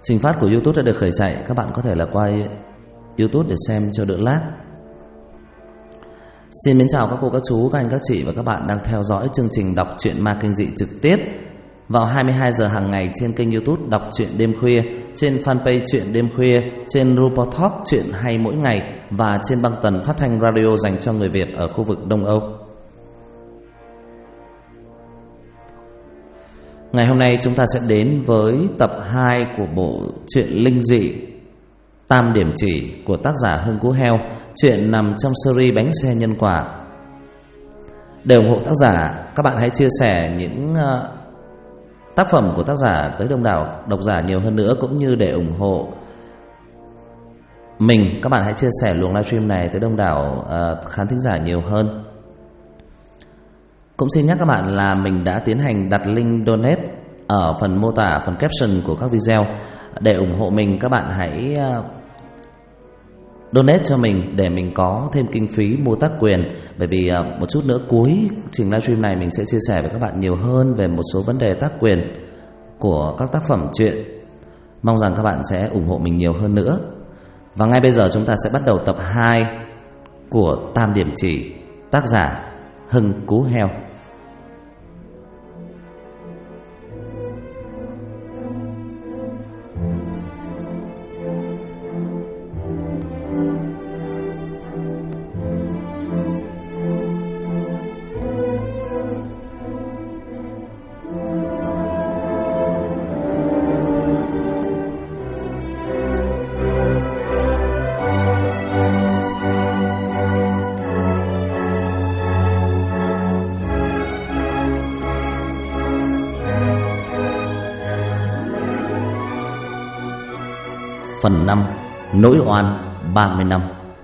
Trình phát của YouTube đã được khởi chạy. Các bạn có thể là qua YouTube để xem cho đỡ lát. Xin mến chào các cô, các chú, các anh, các chị và các bạn đang theo dõi chương trình đọc truyện ma kinh dị trực tiếp vào 22 giờ hàng ngày trên kênh YouTube Đọc truyện đêm khuya, trên fanpage Truyện đêm khuya, trên Rupert Talk truyện hay mỗi ngày và trên băng tần phát thanh radio dành cho người Việt ở khu vực Đông Âu. Ngày hôm nay chúng ta sẽ đến với tập 2 của bộ truyện linh dị Tam Điểm Chỉ của tác giả Hưng Cú Heo. Chuyện nằm trong series Bánh Xe Nhân Quả. Để ủng hộ tác giả, các bạn hãy chia sẻ những tác phẩm của tác giả tới đông đảo độc giả nhiều hơn nữa, cũng như để ủng hộ mình, các bạn hãy chia sẻ luồng livestream này tới đông đảo khán thính giả nhiều hơn. Cũng xin nhắc các bạn là mình đã tiến hành đặt link donate ở phần mô tả, phần caption của các video. Để ủng hộ mình, các bạn hãy donate cho mình để mình có thêm kinh phí mua tác quyền. Bởi vì một chút nữa cuối trình livestream này mình sẽ chia sẻ với các bạn nhiều hơn về một số vấn đề tác quyền của các tác phẩm truyện. Mong rằng các bạn sẽ ủng hộ mình nhiều hơn nữa. Và ngay bây giờ chúng ta sẽ bắt đầu tập 2 của Tam Điểm Chỉ, tác giả Hưng Cú Heo. Phần 5. Nỗi oan 30 năm.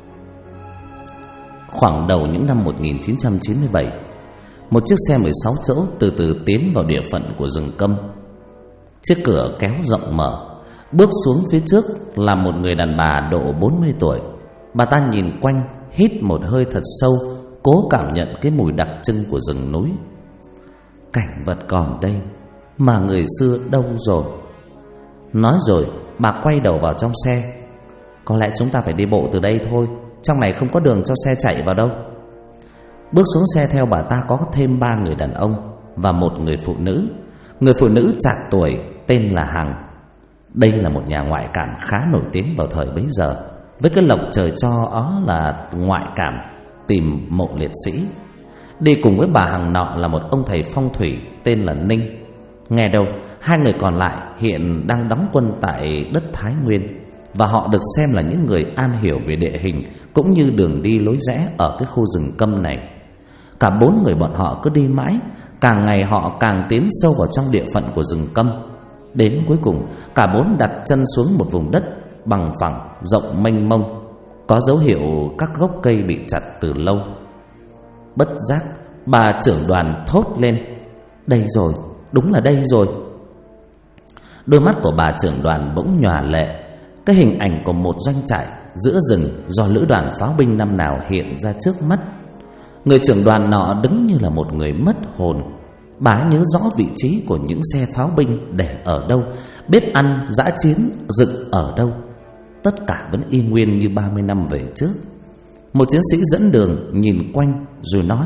Khoảng đầu những năm 1997, một chiếc xe 16 chỗ từ từ tiến vào địa phận của rừng Câm. Chiếc cửa kéo rộng mở, bước xuống phía trước là một người đàn bà độ 40 tuổi. Bà ta nhìn quanh, hít một hơi thật sâu, cố cảm nhận cái mùi đặc trưng của rừng núi. Cảnh vật còn đây mà người xưa đâu rồi? Nói rồi bà quay đầu vào trong xe. Có lẽ chúng ta phải đi bộ từ đây thôi, trong này không có đường cho xe chạy vào đâu. Bước xuống xe theo bà ta có thêm 3 người đàn ông và một người phụ nữ. Người phụ nữ trạc tuổi tên là Hằng. Đây là một nhà ngoại cảm khá nổi tiếng vào thời bấy giờ, với cái lộc trời cho ó là ngoại cảm tìm mộ liệt sĩ. Đi cùng với bà Hằng nọ là một ông thầy phong thủy tên là Ninh. Nghe đâu 2 người còn lại hiện đang đóng quân tại đất Thái Nguyên, và họ được xem là những người am hiểu về địa hình cũng như đường đi lối rẽ ở cái khu rừng Câm này. Cả 4 người bọn họ cứ đi mãi, càng ngày họ càng tiến sâu vào trong địa phận của rừng Câm. Đến cuối cùng cả 4 đặt chân xuống một vùng đất bằng phẳng rộng mênh mông, có dấu hiệu các gốc cây bị chặt từ lâu. Bất giác bà trưởng đoàn thốt lên: "Đây rồi, đúng là đây rồi." Đôi mắt của bà trưởng đoàn bỗng nhòa lệ. Cái hình ảnh của một doanh trại giữa rừng do lữ đoàn pháo binh năm nào hiện ra trước mắt. Người trưởng đoàn nọ đứng như là một người mất hồn. Bà nhớ rõ vị trí của những xe pháo binh để ở đâu, bếp ăn dã chiến dựng ở đâu. Tất cả vẫn y nguyên như 30 năm về trước. Một chiến sĩ dẫn đường nhìn quanh rồi nói: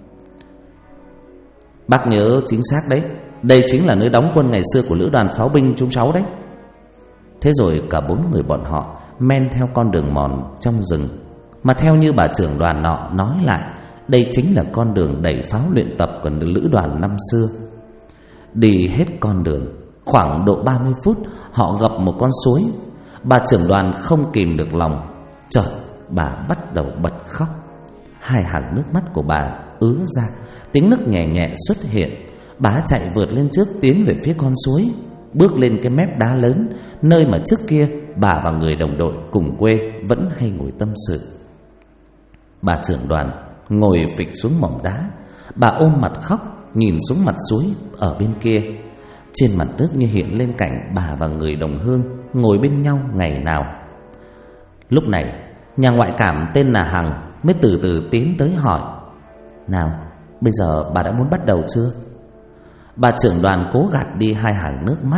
"Bác nhớ chính xác đấy, đây chính là nơi đóng quân ngày xưa của lữ đoàn pháo binh chúng cháu đấy." Thế rồi cả 4 người bọn họ men theo con đường mòn trong rừng, mà theo như bà trưởng đoàn nọ nói lại, đây chính là con đường đẩy pháo luyện tập của lữ đoàn năm xưa. Đi hết con đường khoảng độ 30 phút, họ gặp một con suối. Bà trưởng đoàn không kìm được lòng, chợt bà bắt đầu bật khóc. 2 hàng nước mắt của bà ứa ra, tiếng nức nhẹ nhẹ xuất hiện. Bà chạy vượt lên trước, tiến về phía con suối, bước lên cái mép đá lớn, nơi mà trước kia bà và người đồng đội cùng quê vẫn hay ngồi tâm sự. Bà trưởng đoàn ngồi phịch xuống mỏm đá, bà ôm mặt khóc, nhìn xuống mặt suối ở bên kia. Trên mặt nước như hiện lên cảnh bà và người đồng hương ngồi bên nhau ngày nào. Lúc này nhà ngoại cảm tên là Hằng mới từ từ tiến tới hỏi: "Nào, bây giờ bà đã muốn bắt đầu chưa?" Bà trưởng đoàn cố gạt đi 2 hàng nước mắt,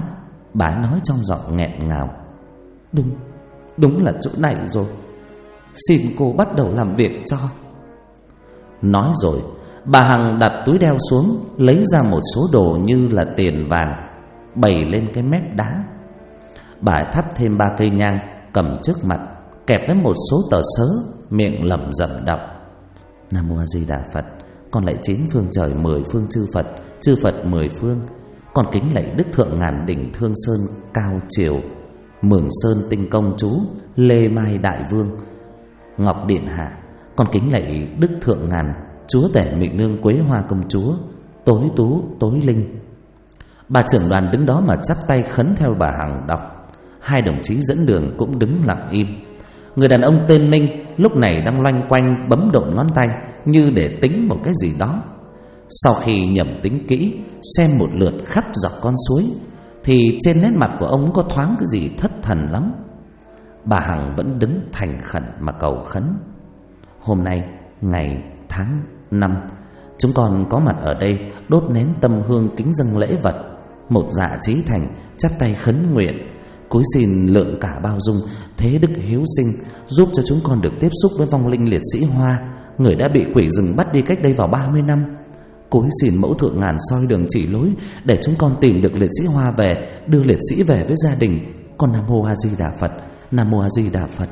Bà nói trong giọng nghẹn ngào. Đúng là chỗ này rồi. Xin cô bắt đầu làm việc cho. Nói rồi bà Hằng đặt túi đeo xuống, lấy ra một số đồ như là tiền vàng, bày lên cái mép đá. Bà thắp thêm 3 cây nhang cầm trước mặt, kẹp với một số tờ sớ, miệng lẩm rẩm đọc: Nam Mô A Di Đà Phật. Con lạy 9 phương trời 10 phương chư Phật 10 phương. Con kính lạy Đức Thượng Ngàn Đỉnh Thương Sơn Cao Triều, Mường Sơn Tinh Công Chú, Lê Mai Đại Vương, Ngọc Điện Hạ. Con kính lạy Đức Thượng Ngàn Chúa Tể Mị Nương Quế Hoa Công Chúa, Tối Tú Tối Linh. Bà trưởng đoàn đứng đó mà chắp tay khấn theo bà Hằng đọc. 2 đồng chí dẫn đường cũng đứng lặng im. Người đàn ông tên Ninh lúc này đang loanh quanh bấm độn ngón tay như để tính một cái gì đó. Sau khi nhẩm tính kỹ, xem một lượt khắp dọc con suối, thì trên nét mặt của ông có thoáng cái gì thất thần lắm. Bà Hằng vẫn đứng thành khẩn mà cầu khấn. Hôm nay ngày tháng 5, chúng con có mặt ở đây đốt nén tâm hương kính dâng lễ vật. Một dạ chí thành chắp tay khấn nguyện: cúi xin lượng cả bao dung, thế đức hiếu sinh, giúp cho chúng con được tiếp xúc với vong linh liệt sĩ Hoa, người đã bị quỷ rừng bắt đi cách đây vào 30 năm. Cúi xin mẫu Thượng Ngàn soi đường chỉ lối, để chúng con tìm được liệt sĩ Hoa về, đưa liệt sĩ về với gia đình. Con Nam Mô A Di Đà Phật, Nam Mô A Di Đà Phật.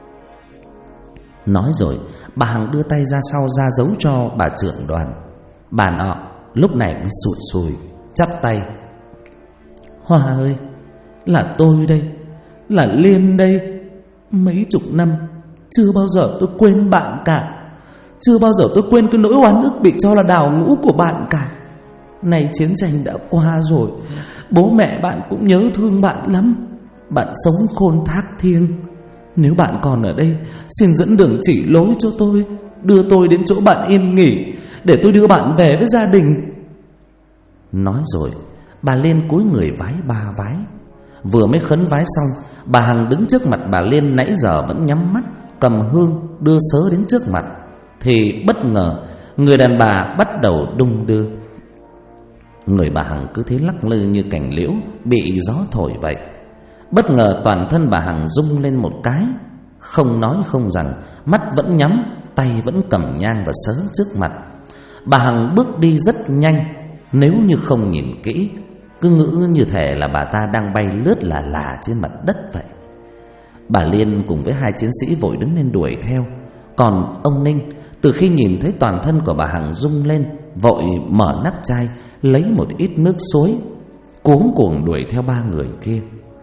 Nói rồi bà Hằng đưa tay ra sau ra dấu cho bà trưởng đoàn. Bà nọ lúc này mới sụi sùi chắp tay: Hoa ơi, là tôi đây, là Liên đây. Mấy chục năm chưa bao giờ tôi quên bạn cả. Chưa bao giờ tôi quên cái nỗi oán ức bị cho là đào ngũ của bạn cả. Nay chiến tranh đã qua rồi, bố mẹ bạn cũng nhớ thương bạn lắm. Bạn sống khôn thác thiêng. Nếu bạn còn ở đây, xin dẫn đường chỉ lối cho tôi, đưa tôi đến chỗ bạn yên nghỉ, để tôi đưa bạn về với gia đình. Nói rồi bà Liên cúi người vái 3 vái. Vừa mới khấn vái xong, bà Hằng đứng trước mặt bà Liên nãy giờ vẫn nhắm mắt, cầm hương đưa sớ đến trước mặt, thì bất ngờ người đàn bà bắt đầu đung đưa. Người bà Hằng cứ thế lắc lư như cành liễu bị gió thổi vậy. Bất ngờ toàn thân bà Hằng rung lên một cái, không nói không rằng, mắt vẫn nhắm, tay vẫn cầm nhang và sớ trước mặt. Bà Hằng bước đi rất nhanh, nếu như không nhìn kỹ, cứ ngỡ như thể là bà ta đang bay lướt là trên mặt đất vậy. Bà Liên cùng với 2 chiến sĩ vội đứng lên đuổi theo. Còn ông Ninh từ khi nhìn thấy toàn thân của bà Hằng rung lên, vội mở nắp chai lấy một ít nước suối, cuống cuồng đuổi theo 3 người kia.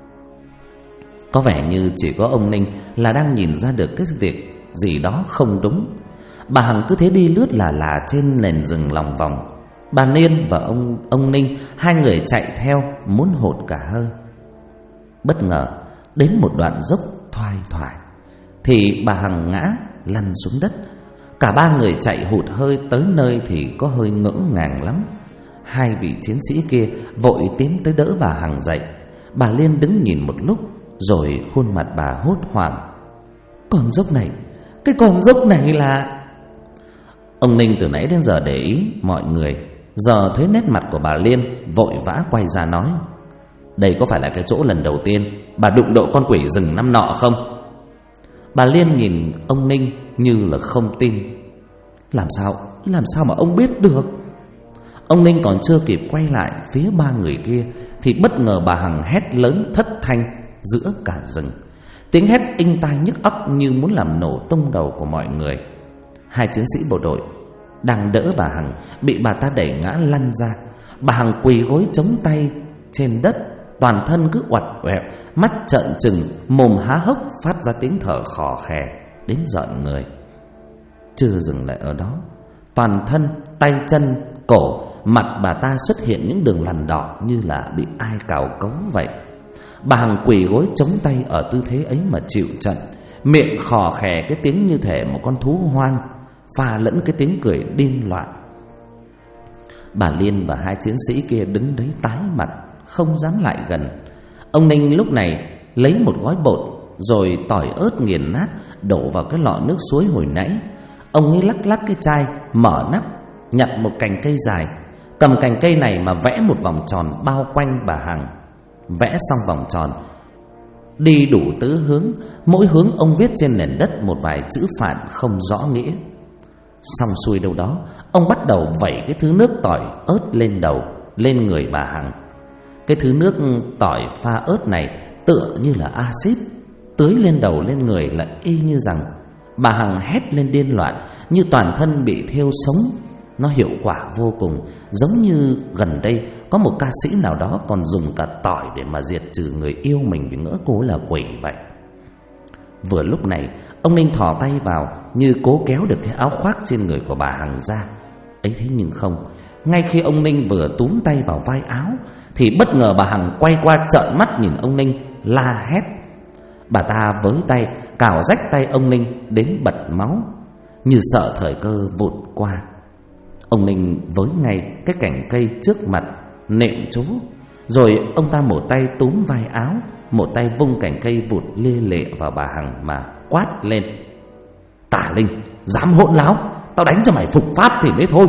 Có vẻ như chỉ có ông Ninh là đang nhìn ra được cái việc gì đó không đúng. Bà Hằng cứ thế đi lướt là trên nền rừng lòng vòng. Bà Niên và ông Ninh, 2 người chạy theo muốn hụt cả hơi. Bất ngờ đến một đoạn dốc thoai thoải, thì bà Hằng ngã lăn xuống đất. Cả 3 người chạy hụt hơi tới nơi thì có hơi ngỡ ngàng lắm. 2 vị chiến sĩ kia vội tiến tới đỡ bà Hằng dậy. Bà Liên đứng nhìn một lúc, rồi khuôn mặt bà hốt hoảng: Con dốc này, cái con dốc này là... Ông Ninh từ nãy đến giờ để ý mọi người, giờ thấy nét mặt của bà Liên, vội vã quay ra nói: Đây có phải là cái chỗ lần đầu tiên bà đụng độ con quỷ rừng năm nọ không? Bà Liên nhìn ông Ninh như là không tin. Làm sao mà ông biết được? Ông Ninh còn chưa kịp quay lại phía 3 người kia, thì bất ngờ bà Hằng hét lớn thất thanh giữa cả rừng. Tiếng hét inh tai nhức óc như muốn làm nổ tung đầu của mọi người. 2 chiến sĩ bộ đội đang đỡ bà Hằng bị bà ta đẩy ngã lăn ra. Bà Hằng quỳ gối chống tay trên đất, toàn thân cứ uặt oẹo, mắt trợn trừng, mồm há hốc phát ra tiếng thở khò khè đến rợn người. Chưa dừng lại ở đó, toàn thân, tay chân, cổ, mặt bà ta xuất hiện những đường lằn đỏ như là bị ai cào cấu vậy. Bà Hằng quỳ gối chống tay ở tư thế ấy mà chịu trận, miệng khò khè cái tiếng như thể một con thú hoang, pha lẫn cái tiếng cười điên loạn. Bà Liên và 2 chiến sĩ kia đứng đấy tái mặt, không dám lại gần. Ông Ninh lúc này lấy một gói bột rồi tỏi ớt nghiền nát đổ vào cái lọ nước suối hồi nãy. Ông ấy lắc cái chai, mở nắp, nhặt một cành cây dài, cầm cành cây này mà vẽ một vòng tròn bao quanh bà Hằng. vẽ xong vòng tròn, đi đủ tứ hướng. Mỗi hướng ông viết trên nền đất một vài chữ phạn không rõ nghĩa. Xong xuôi đâu đó, ông bắt đầu vẩy cái thứ nước tỏi ớt lên đầu, lên người bà Hằng. Cái thứ nước tỏi pha ớt này tựa như là axit, tưới lên đầu lên người là y như rằng bà Hằng hét lên điên loạn, như toàn thân bị thiêu sống. Nó hiệu quả vô cùng, giống như gần đây có một ca sĩ nào đó còn dùng cả tỏi để mà diệt trừ người yêu mình vì ngỡ cô là quỷ vậy. Vừa lúc này, ông Ninh thò tay vào như cố kéo được cái áo khoác trên người của bà Hằng ra. Ấy thế nhưng không, ngay khi ông Ninh vừa túm tay vào vai áo thì bất ngờ bà Hằng quay qua trợn mắt nhìn ông Ninh, la hét. Bà ta với tay cào rách tay ông Ninh đến bật máu, như sợ thời cơ vụt qua. Ông Ninh với ngay cái cành cây trước mặt nệm chú, rồi ông ta một tay túm vai áo, một tay vung cành cây vụt lê lệ vào bà Hằng mà quát lên: Tả Linh, dám hỗn láo, tao đánh cho mày phục pháp thì mới thôi.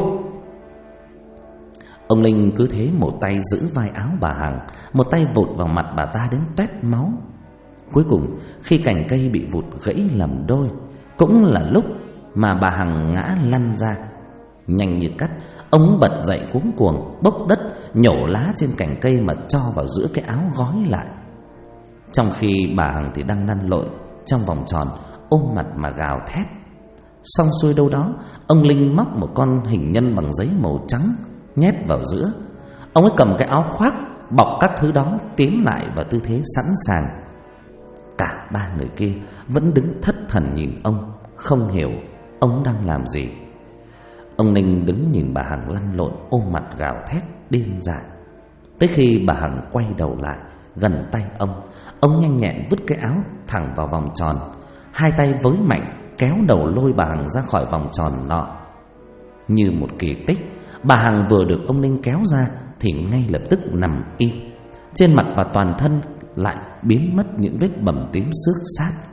Ông Linh cứ thế một tay giữ vai áo bà Hằng, một tay vụt vào mặt bà ta đến toét máu. Cuối cùng khi cành cây bị vụt gãy làm đôi, cũng là lúc mà bà Hằng ngã lăn ra. Nhanh như cắt, ông bật dậy cuống cuồng bốc đất nhổ lá trên cành cây mà cho vào giữa cái áo gói lại. Trong khi bà Hằng thì đang lăn lộn trong vòng tròn, ôm mặt mà gào thét. Xong xuôi đâu đó, ông Linh móc một con hình nhân bằng giấy màu trắng nhét vào giữa. Ông ấy cầm cái áo khoác bọc các thứ đó tiến lại vào tư thế sẵn sàng. Cả ba người kia vẫn đứng thất thần nhìn ông, không hiểu ông đang làm gì. Ông Ninh đứng nhìn bà Hằng lăn lộn ôm mặt gào thét điên dại. Tới khi bà Hằng quay đầu lại gần tay ông nhanh nhẹn vứt cái áo thẳng vào vòng tròn, hai tay với mạnh kéo đầu lôi bà Hằng ra khỏi vòng tròn nọ. Như một kỳ tích, bà Hằng vừa được ông Ninh kéo ra thì ngay lập tức nằm im. Trên mặt và toàn thân lại biến mất những vết bầm tím xước sát.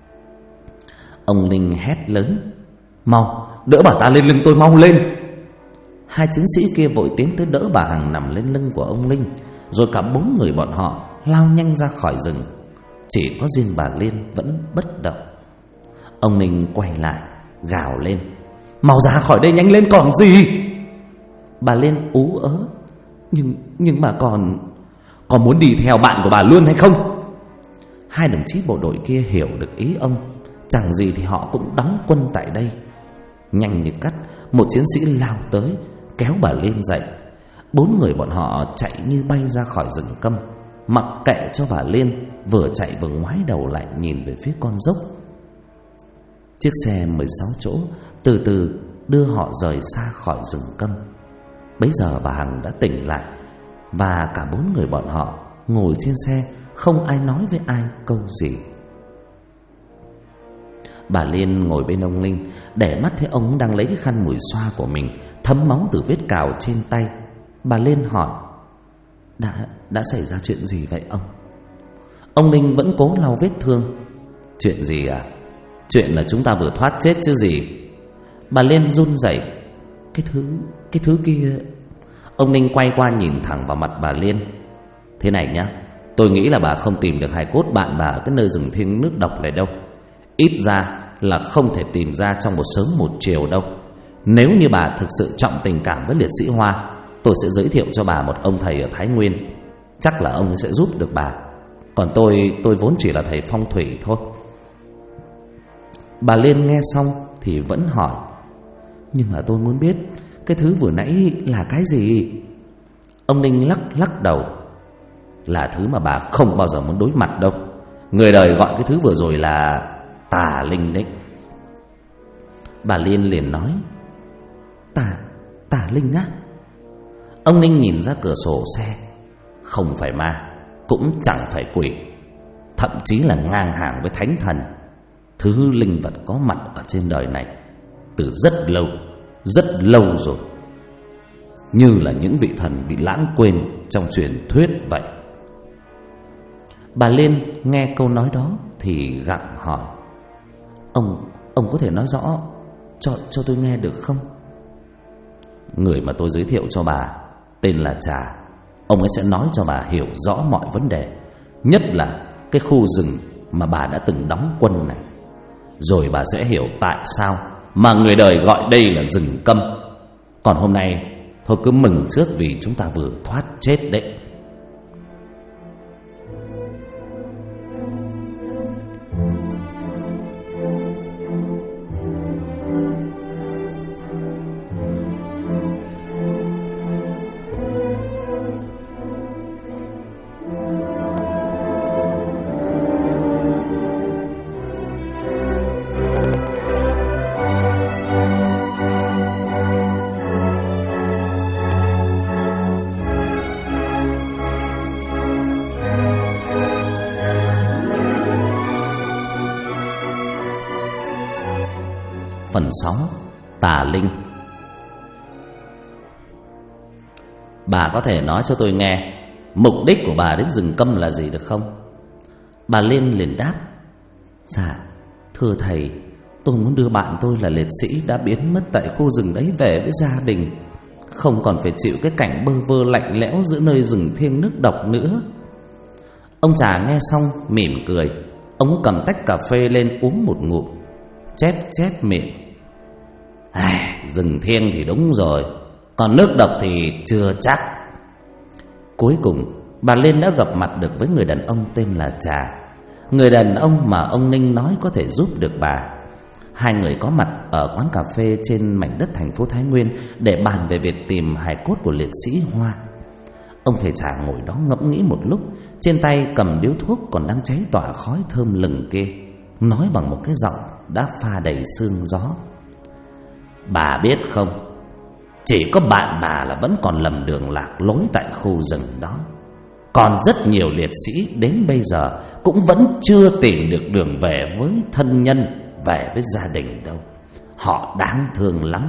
Ông Ninh hét lớn: Mau, đỡ bà ta lên lưng tôi, mau lên! Hai chiến sĩ kia vội tiến tới đỡ bà Hằng nằm lên lưng của ông Linh, rồi cả bốn người bọn họ lao nhanh ra khỏi rừng. Chỉ có riêng bà Liên vẫn bất động. Ông Ninh quay lại gào lên: Mau ra khỏi đây nhanh lên còn gì! Bà Liên ú ớ: Nhưng mà còn muốn đi theo bạn của bà luôn hay không? Hai đồng chí bộ đội kia hiểu được ý ông, chẳng gì thì họ cũng đóng quân tại đây. Nhanh như cắt, một chiến sĩ lao tới kéo bà Liên dậy. Bốn người bọn họ chạy như bay ra khỏi rừng câm, mặc kệ cho bà Liên vừa chạy vừa ngoái đầu lại nhìn về phía con dốc. Chiếc xe 16 chỗ từ từ đưa họ rời xa khỏi rừng câm. Bấy giờ bà Hằng đã tỉnh lại, và cả bốn người bọn họ ngồi trên xe, không ai nói với ai câu gì. Bà Liên ngồi bên ông Linh, để mắt thấy ông đang lấy cái khăn mùi xoa của mình thấm máu từ vết cào trên tay. Bà Liên hỏi: Đã xảy ra chuyện gì vậy ông? Ông Linh vẫn cố lau vết thương. Chuyện gì à? Chuyện là chúng ta vừa thoát chết chứ gì. Bà Liên run rẩy: Cái thứ kia. Ông Ninh quay qua nhìn thẳng vào mặt bà Liên: Thế này nhá, tôi nghĩ là bà không tìm được hài cốt bạn bà ở cái nơi rừng thiêng nước độc này đâu. Ít ra là không thể tìm ra trong một sớm một chiều đâu. Nếu như bà thực sự trọng tình cảm với liệt sĩ Hoa, tôi sẽ giới thiệu cho bà một ông thầy ở Thái Nguyên. Chắc là ông sẽ giúp được bà. Còn tôi vốn chỉ là thầy phong thủy thôi. Bà Liên nghe xong thì vẫn hỏi: Nhưng mà tôi muốn biết cái thứ vừa nãy là cái gì? Ông Ninh lắc đầu: Là thứ mà bà không bao giờ muốn đối mặt đâu. Người đời gọi cái thứ vừa rồi là tà linh đấy. Bà Liên liền nói: Tà linh á? Ông Ninh nhìn ra cửa sổ xe: Không phải ma, cũng chẳng phải quỷ, thậm chí là ngang hàng với thánh thần. Thứ linh vật có mặt ở trên đời này từ rất lâu rồi, như là những vị thần bị lãng quên trong truyền thuyết vậy. Bà Liên nghe câu nói đó thì gặng hỏi: Ông có thể nói rõ cho tôi nghe được không? Người mà tôi giới thiệu cho bà tên là Trà. ông ấy sẽ nói cho bà hiểu rõ mọi vấn đề, nhất là cái khu rừng mà bà đã từng đóng quân này. Rồi bà sẽ hiểu tại sao mà người đời gọi đây là rừng câm. Còn hôm nay thôi cứ mừng trước vì chúng ta vừa thoát chết đấy. Phần 6. Tà linh. Bà có thể nói cho tôi nghe mục đích của bà đến rừng câm là gì được không? Bà Liên liền đáp: Dạ thưa thầy, tôi muốn đưa bạn tôi là liệt sĩ đã biến mất tại khu rừng đấy về với gia đình, không còn phải chịu cái cảnh bơ vơ lạnh lẽo giữa nơi rừng thiêng nước độc nữa. Ông Trà nghe xong mỉm cười. Ông cầm tách cà phê lên uống một ngụm, chép chép miệng: rừng thiêng thì đúng rồi, còn nước độc thì chưa chắc. Cuối cùng bà Liên đã gặp mặt được với người đàn ông tên là Trà, người đàn ông mà ông Ninh nói có thể giúp được bà. Hai người có mặt ở quán cà phê trên mảnh đất thành phố Thái Nguyên để bàn về việc tìm hài cốt của liệt sĩ Hoa. Ông thầy Trà ngồi đó ngẫm nghĩ một lúc, trên tay cầm điếu thuốc còn đang cháy tỏa khói thơm lừng kia, nói bằng một cái giọng đã pha đầy sương gió: Bà biết không, chỉ có bạn bà là vẫn còn lầm đường lạc lối tại khu rừng đó. Còn rất nhiều liệt sĩ đến bây giờ cũng vẫn chưa tìm được đường về với thân nhân, về với gia đình đâu. Họ đáng thương lắm.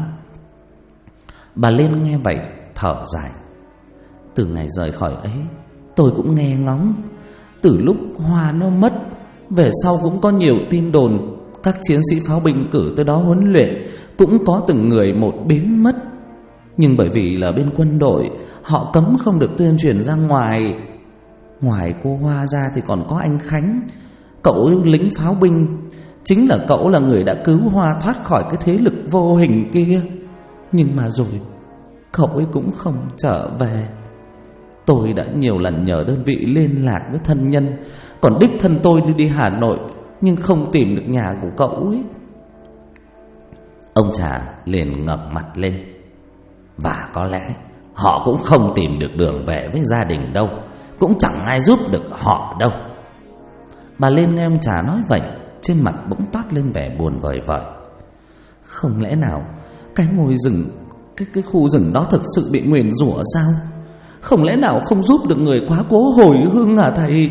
Bà Liên nghe vậy thở dài: Từ ngày rời khỏi ấy, tôi cũng nghe ngóng. Từ lúc Hoa nó mất, về sau cũng có nhiều tin đồn các chiến sĩ pháo binh cử tới đó huấn luyện cũng có từng người một biến mất. Nhưng bởi vì là bên quân đội, họ cấm không được tuyên truyền ra ngoài. Ngoài cô Hoa ra thì còn có anh Khánh, cậu lính pháo binh. Chính là cậu là người đã cứu Hoa thoát khỏi cái thế lực vô hình kia. Nhưng mà rồi cậu ấy cũng không trở về. Tôi đã nhiều lần nhờ đơn vị liên lạc với thân nhân, còn đích thân tôi đi Hà Nội nhưng không tìm được nhà của cậu ấy. Ông Trà liền ngẩng mặt lên: Và có lẽ họ cũng không tìm được đường về với gia đình đâu, cũng chẳng ai giúp được họ đâu. Bà Liên nghe ông Trà nói vậy, trên mặt bỗng toát lên vẻ buồn vời vợi. Không lẽ nào cái ngôi rừng, cái khu rừng đó thực sự bị nguyền rủa sao? Không lẽ nào không giúp được người quá cố hồi hương hả thầy?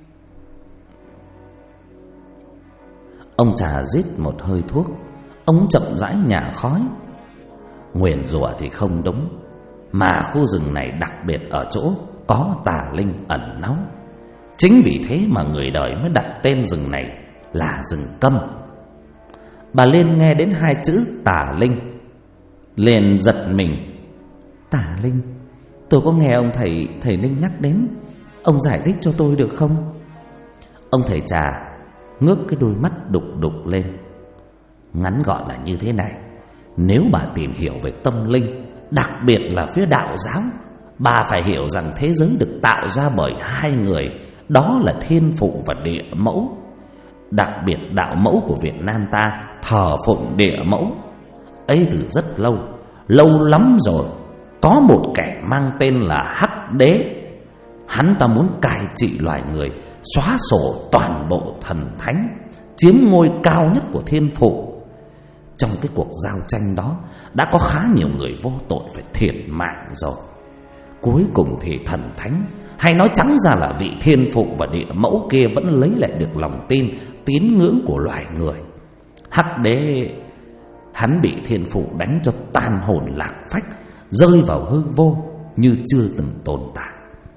Ông Trà rít một hơi thuốc, ông chậm rãi nhả khói. Nguyền rủa thì không đúng, mà khu rừng này đặc biệt ở chỗ có tà linh ẩn náu. Chính vì thế mà người đời mới đặt tên rừng này là rừng câm. Bà Liên nghe đến hai chữ tà linh liền giật mình. Tà linh? Tôi có nghe ông thầy Ninh nhắc đến, ông giải thích cho tôi được không? Ông thầy Trà ngước cái đôi mắt đục đục lên. Ngắn gọn là như thế này: nếu bà tìm hiểu về tâm linh, đặc biệt là phía đạo giáo, bà phải hiểu rằng thế giới được tạo ra bởi hai người, đó là thiên phụ và địa mẫu. Đặc biệt đạo mẫu của Việt Nam ta thờ phụng địa mẫu ấy từ rất lâu, lâu lắm rồi. Có một kẻ mang tên là Hắc Đế, hắn ta muốn cai trị loài người, xóa sổ toàn bộ thần thánh, chiếm ngôi cao nhất của thiên phụ. Trong cái cuộc giao tranh đó đã có khá nhiều người vô tội phải thiệt mạng rồi. Cuối cùng thì thần thánh, hay nói trắng ra là vị thiên phụ và địa mẫu kia, vẫn lấy lại được lòng tin, tín ngưỡng của loài người. Hắc Đế hắn bị thiên phụ đánh cho tan hồn lạc phách, rơi vào hư vô như chưa từng tồn tại.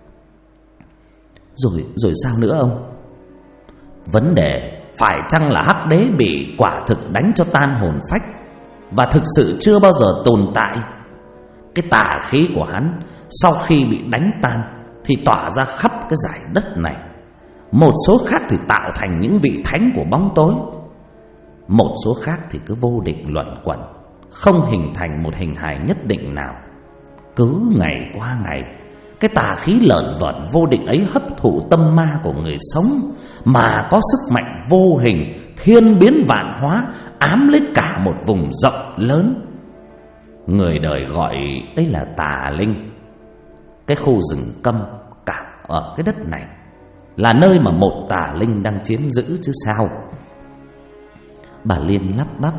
Rồi sao nữa ông? Vấn đề phải chăng là Hắc Đế bị quả thực đánh cho tan hồn phách và thực sự chưa bao giờ tồn tại? Cái tà khí của hắn sau khi bị đánh tan thì tỏa ra khắp cái dải đất này. Một số khác thì tạo thành những vị thánh của bóng tối. Một số khác thì cứ vô định luẩn quẩn, không hình thành một hình hài nhất định nào. Cứ ngày qua ngày, cái tà khí lởn vởn vô định ấy hấp thụ tâm ma của người sống, mà có sức mạnh vô hình, thiên biến vạn hóa, ám lấy cả một vùng rộng lớn. Người đời gọi đây là tà linh. Cái khu rừng câm cả ở cái đất này là nơi mà một tà linh đang chiếm giữ chứ sao. Bà Liên lắp bắp: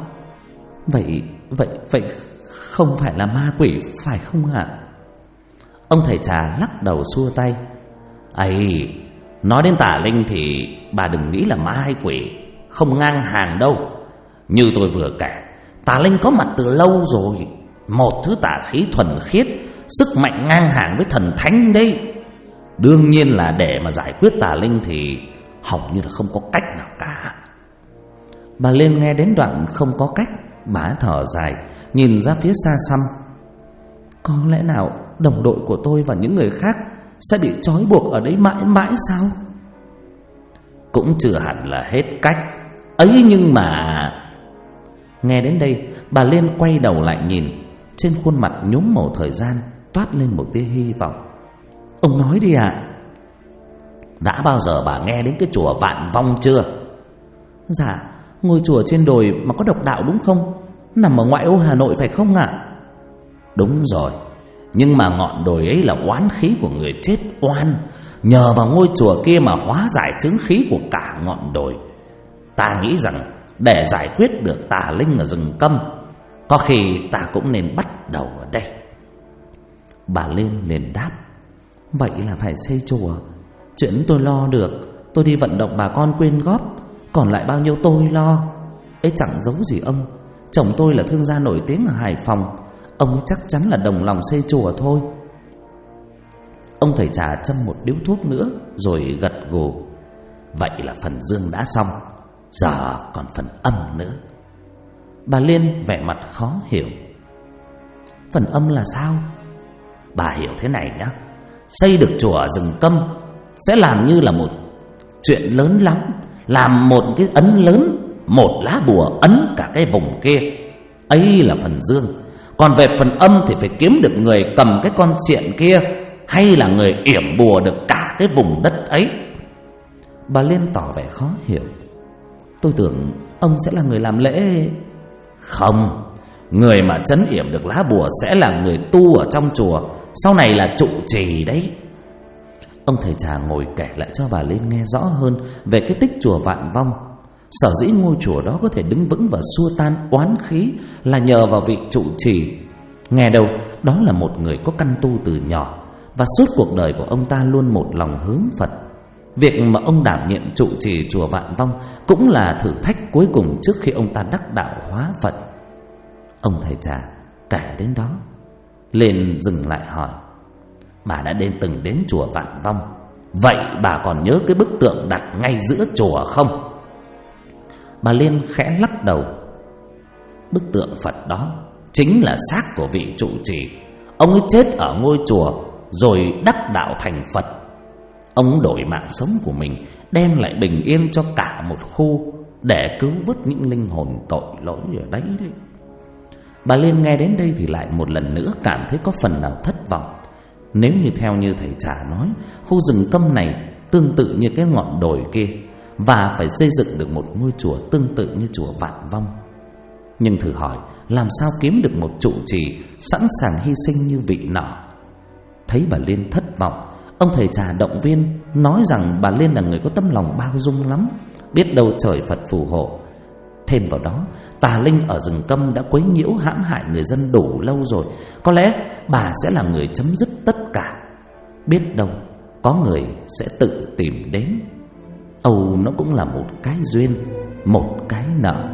Vậy không phải là ma quỷ phải không hả? Ông thầy trà lắc đầu xua tay: ấy, nói đến tà linh thì bà đừng nghĩ là ma hay quỷ, không ngang hàng đâu. Như tôi vừa kể, tà linh có mặt từ lâu rồi, một thứ tà khí thuần khiết, sức mạnh ngang hàng với thần thánh đấy. Đương nhiên là để mà giải quyết tà linh thì hầu như là không có cách nào cả. Bà Liên nghe đến đoạn không có cách, bà thở dài, nhìn ra phía xa xăm. Có lẽ nào đồng đội của tôi và những người khác sẽ bị trói buộc ở đấy mãi mãi sao? Cũng chưa hẳn là hết cách ấy, nhưng mà... Nghe đến đây, bà Liên quay đầu lại nhìn. Trên khuôn mặt nhuốm màu thời gian toát lên một tia hy vọng. Ông nói đi ạ. Đã bao giờ bà nghe đến cái chùa Vạn Vong chưa? Dạ, ngôi chùa trên đồi mà có độc đạo đúng không? Nằm ở ngoại ô Hà Nội phải không ạ? Đúng rồi, nhưng mà ngọn đồi ấy là oán khí của người chết oan. Nhờ vào ngôi chùa kia mà hóa giải chứng khí của cả ngọn đồi. Ta nghĩ rằng để giải quyết được tà linh ở rừng câm, có khi ta cũng nên bắt đầu ở đây. Bà Liên liền đáp: Vậy là phải xây chùa. Chuyện tôi lo được, tôi đi vận động bà con quyên góp, còn lại bao nhiêu tôi lo. Ấy chẳng giấu gì ông, chồng tôi là thương gia nổi tiếng ở Hải Phòng, ông chắc chắn là đồng lòng xây chùa thôi. Ông thầy trà châm một điếu thuốc nữa rồi gật gù: Vậy là phần dương đã xong, giờ còn phần âm nữa. Bà Liên vẻ mặt khó hiểu: Phần âm là sao? Bà hiểu thế này nhá, xây được chùa ở rừng câm sẽ làm như là một chuyện lớn lắm, làm một cái ấn lớn, một lá bùa ấn cả cái vùng kia. Ấy là phần dương. Còn về phần âm thì phải kiếm được người cầm cái con xiện kia, hay là người yểm bùa được cả cái vùng đất ấy. Bà Liên tỏ vẻ khó hiểu: Tôi tưởng ông sẽ là người làm lễ. Không, người mà trấn yểm được lá bùa sẽ là người tu ở trong chùa, sau này là trụ trì đấy. Ông thầy trà ngồi kể lại cho bà Liên nghe rõ hơn về cái tích chùa Vạn Vong. Sở dĩ ngôi chùa đó có thể đứng vững và xua tan oán khí là nhờ vào vị trụ trì. Nghe đâu đó là một người có căn tu từ nhỏ, và suốt cuộc đời của ông ta luôn một lòng hướng Phật. Việc mà ông đảm nhiệm trụ trì chùa Vạn Vong cũng là thử thách cuối cùng trước khi ông ta đắc đạo hóa Phật. Ông thầy trà kể đến đó liền dừng lại hỏi: Bà đã từng đến chùa Vạn Vong, vậy bà còn nhớ cái bức tượng đặt ngay giữa chùa không? Bà Liên khẽ lắc đầu: Bức tượng Phật đó chính là xác của vị trụ trì. Ông ấy chết ở ngôi chùa rồi đắc đạo thành Phật. Ông đổi mạng sống của mình, đem lại bình yên cho cả một khu, để cứu vớt những linh hồn tội lỗi ở đấy đấy. Bà Liên nghe đến đây thì lại một lần nữa cảm thấy có phần nào thất vọng. Nếu như theo như thầy trà nói, khu rừng câm này tương tự như cái ngọn đồi kia, và phải xây dựng được một ngôi chùa tương tự như chùa Vạn Vong. Nhưng thử hỏi, làm sao kiếm được một trụ trì sẵn sàng hy sinh như vị nọ? Thấy bà Liên thất vọng, ông thầy trà động viên, nói rằng bà Liên là người có tấm lòng bao dung lắm, biết đâu trời Phật phù hộ. Thêm vào đó, tà linh ở rừng câm đã quấy nhiễu hãm hại người dân đủ lâu rồi, có lẽ bà sẽ là người chấm dứt tất cả. Biết đâu có người sẽ tự tìm đến. Âu nó cũng là một cái duyên, một cái nợ.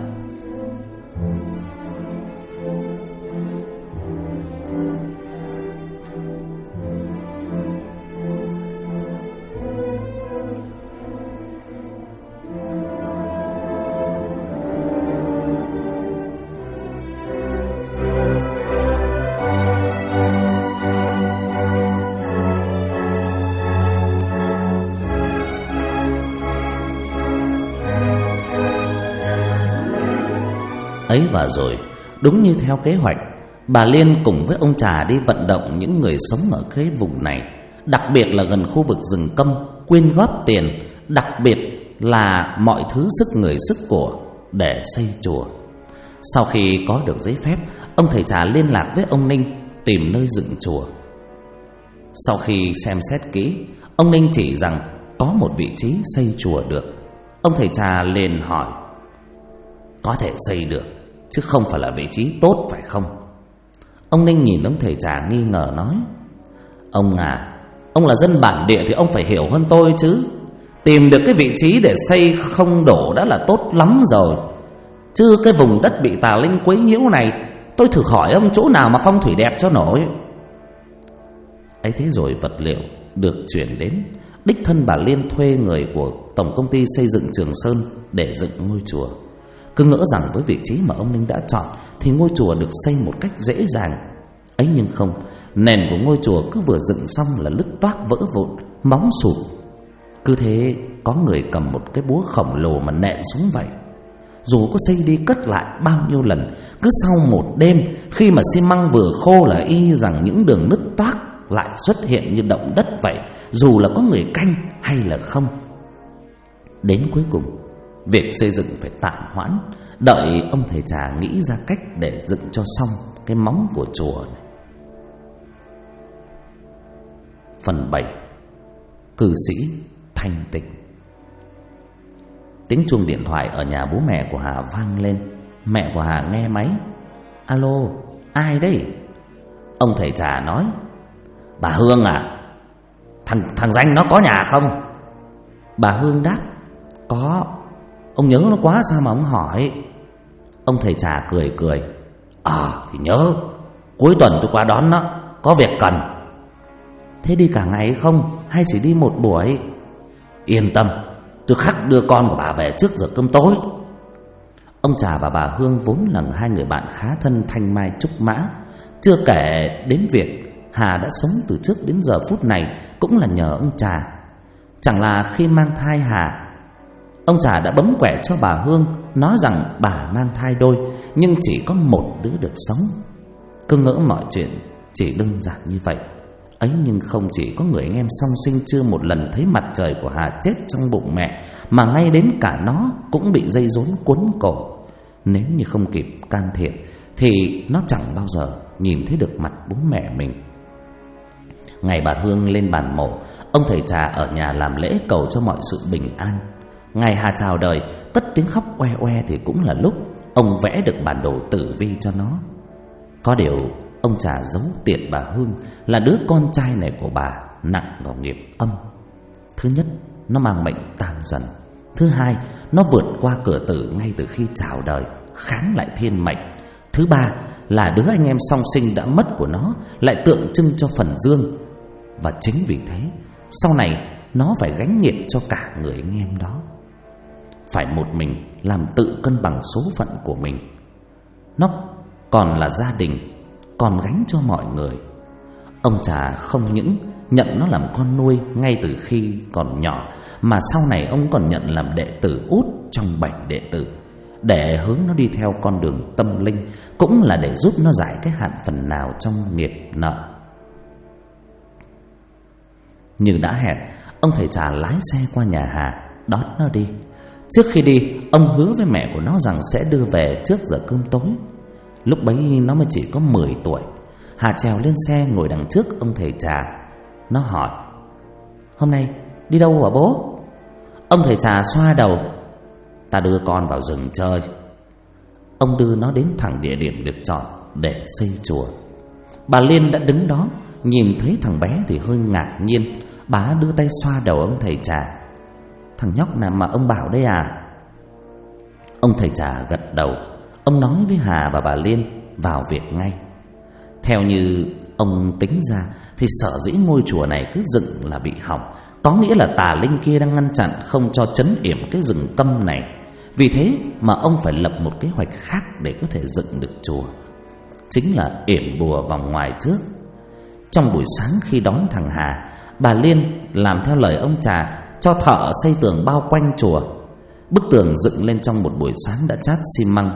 và rồi, đúng như theo kế hoạch, bà Liên cùng với ông Trà đi vận động những người sống ở cái vùng này, đặc biệt là gần khu vực rừng Câm, quyên góp tiền, đặc biệt là mọi thứ sức người sức của để xây chùa. Sau khi có được giấy phép, ông thầy Trà liên lạc với ông Ninh tìm nơi dựng chùa. Sau khi xem xét kỹ, ông Ninh chỉ rằng có một vị trí xây chùa được. Ông thầy Trà liền hỏi: có thể xây được, chứ không phải là vị trí tốt phải không? Ông Ninh nhìn ông thầy Trà nghi ngờ nói: ông à, ông là dân bản địa thì ông phải hiểu hơn tôi chứ. Tìm được cái vị trí để xây không đổ đã là tốt lắm rồi, chứ cái vùng đất bị tà linh quấy nhiễu này, tôi thử hỏi ông chỗ nào mà phong thủy đẹp cho nổi. Ấy thế rồi vật liệu được chuyển đến, đích thân bà Liên thuê người của tổng công ty xây dựng Trường Sơn để dựng ngôi chùa. Cứ ngỡ rằng với vị trí mà ông Ninh đã chọn thì ngôi chùa được xây một cách dễ dàng. Ấy nhưng không, nền của ngôi chùa cứ vừa dựng xong là lứt toác vỡ vụn, móng sụp. Cứ thế có người cầm một cái búa khổng lồ mà nện xuống vậy. Dù có xây đi cất lại bao nhiêu lần, cứ sau một đêm, khi mà xi măng vừa khô là y rằng những đường nứt toác lại xuất hiện như động đất vậy, dù là có người canh hay là không. Đến cuối cùng, việc xây dựng phải tạm hoãn, đợi ông thầy Trà nghĩ ra cách để dựng cho xong cái móng của chùa này. Phần 7. Cư sĩ thanh tịnh. Tiếng chuông điện thoại ở nhà bố mẹ của Hà vang lên. Mẹ của Hà nghe máy. Alo, ai đấy? Ông thầy Trà nói: bà Hương à, thằng Danh nó có nhà không? Bà Hương đáp: có. Ông nhớ nó quá sao mà ông hỏi? Ông thầy Trà cười cười: thì nhớ, cuối tuần tôi qua đón nó, có việc cần. Thế đi cả ngày không hay chỉ đi một buổi? Yên tâm, tôi khắc đưa con của bà về trước giờ cơm tối. Ông Trà và bà Hương vốn là hai người bạn khá thân thanh mai trúc mã. Chưa kể đến việc Hà đã sống từ trước đến giờ phút này cũng là nhờ ông Trà. Chẳng là khi mang thai Hà, ông Trà đã bấm quẻ cho bà Hương, nói rằng bà mang thai đôi nhưng chỉ có một đứa được sống. Cứ ngỡ mọi chuyện chỉ đơn giản như vậy. Ấy nhưng không chỉ có người anh em song sinh chưa một lần thấy mặt trời của Hà chết trong bụng mẹ, mà ngay đến cả nó cũng bị dây rốn quấn cổ. Nếu như không kịp can thiệp thì nó chẳng bao giờ nhìn thấy được mặt bố mẹ mình. Ngày bà Hương lên bàn mổ, ông thầy Trà ở nhà làm lễ cầu cho mọi sự bình an. Ngày Hà chào đời, cất tiếng khóc oe oe thì cũng là lúc ông vẽ được bản đồ tử vi cho nó. Có điều ông Trà giấu tiệt bà Hương là đứa con trai này của bà nặng vào nghiệp âm. Thứ nhất, nó mang mệnh tam dần. Thứ hai, nó vượt qua cửa tử ngay từ khi chào đời, kháng lại thiên mệnh. Thứ ba là đứa anh em song sinh đã mất của nó lại tượng trưng cho phần dương. Và chính vì thế, sau này nó phải gánh nghiệp cho cả người anh em đó, phải một mình làm tự cân bằng số phận của mình. Nó còn là gia đình, còn gánh cho mọi người. Ông Trà không những nhận nó làm con nuôi ngay từ khi còn nhỏ, mà sau này ông còn nhận làm đệ tử út trong 7 đệ tử, để hướng nó đi theo con đường tâm linh, cũng là để giúp nó giải cái hạn phần nào trong nghiệp nợ. Như đã hẹn, ông thầy Trà lái xe qua nhà Hà đón nó đi. Trước khi đi, ông hứa với mẹ của nó rằng sẽ đưa về trước giờ cơm tối. Lúc bấy nó mới chỉ có 10 tuổi. Hà trèo lên xe ngồi đằng trước ông thầy Trà. Nó hỏi: hôm nay đi đâu hả bố? Ông thầy Trà xoa đầu: ta đưa con vào rừng chơi. Ông đưa nó đến thẳng địa điểm được chọn để xây chùa. Bà Liên đã đứng đó, nhìn thấy thằng bé thì hơi ngạc nhiên. Bà đưa tay xoa đầu ông thầy Trà: thằng nhóc nào mà ông bảo đây à? Ông thầy Trà gật đầu. Ông nói với Hà và bà Liên vào việc ngay. Theo như ông tính ra thì sở dĩ ngôi chùa này cứ dựng là bị hỏng, có nghĩa là tà linh kia đang ngăn chặn không cho trấn yểm cái rừng Câm này. Vì thế mà ông phải lập một kế hoạch khác để có thể dựng được chùa, chính là yểm bùa vòng ngoài trước. Trong buổi sáng khi đón thằng Hà, bà Liên làm theo lời ông Trà, cho thợ xây tường bao quanh chùa. Bức tường dựng lên trong một buổi sáng đã chát xi măng.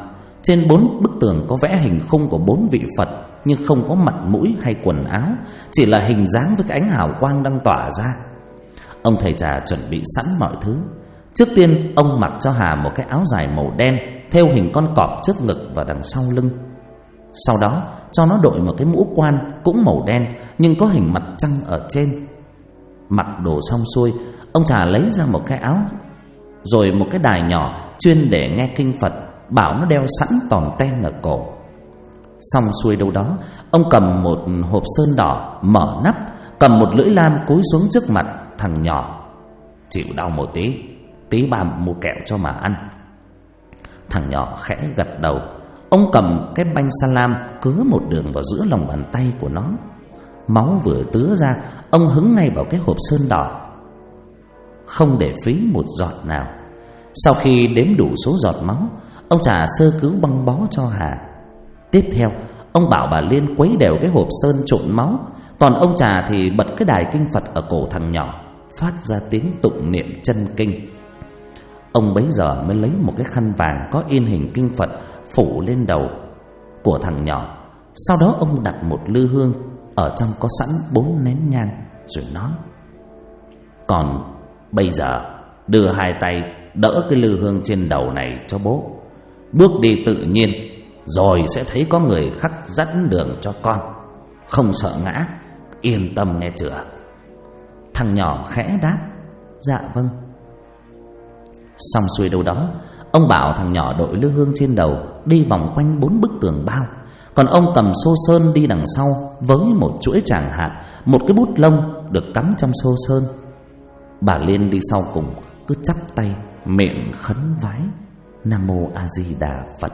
Trên 4 bức tường có vẽ hình khung của 4 vị Phật, nhưng không có mặt mũi hay quần áo, chỉ là hình dáng với cái ánh hào quang đang tỏa ra. Ông thầy trà chuẩn bị sẵn mọi thứ. Trước tiên ông mặc cho Hà một cái áo dài màu đen thêu hình con cọp trước ngực và đằng sau lưng. Sau đó cho nó đội một cái mũ quan cũng màu đen nhưng có hình mặt trăng ở trên. Mặc đồ xong xuôi, ông trà lấy ra một cái áo rồi một cái đài nhỏ chuyên để nghe kinh Phật, bảo nó đeo sẵn tòn ten ở cổ. Xong xuôi đâu đó, ông cầm một hộp sơn đỏ, mở nắp, cầm một lưỡi lam cúi xuống trước mặt thằng nhỏ. Chịu đau một tí ba mua kẹo cho mà ăn. Thằng nhỏ khẽ gật đầu. Ông cầm cái banh salam cứa một đường vào giữa lòng bàn tay của nó. Máu vừa tứa ra, ông hứng ngay vào cái hộp sơn đỏ, không để phí một giọt nào. Sau khi đếm đủ số giọt máu, ông trà sơ cứu băng bó cho Hà. Tiếp theo, ông bảo bà Liên quấy đều cái hộp sơn trộn máu, còn ông trà thì bật cái đài kinh Phật ở cổ thằng nhỏ, phát ra tiếng tụng niệm chân kinh. Ông bấy giờ mới lấy một cái khăn vàng có in hình kinh Phật phủ lên đầu của thằng nhỏ. Sau đó ông đặt một lư hương, ở trong có sẵn 4 nén nhang, rồi nói: Còn bây giờ đưa 2 tay đỡ cái lư hương trên đầu này cho bố. Bước đi tự nhiên, rồi sẽ thấy có người khắc dẫn đường cho con. Không sợ ngã, yên tâm nghe chưa? Thằng nhỏ khẽ đáp: Dạ vâng. Xong xuôi đâu đó, ông bảo thằng nhỏ đội lư hương trên đầu, đi vòng quanh 4 bức tường bao. Còn ông cầm xô sơn đi đằng sau với một chuỗi tràng hạt, một cái bút lông được cắm trong xô sơn. Bà Liên đi sau cùng, cứ chắp tay miệng khấn vái Nam Mô A Di Đà Phật.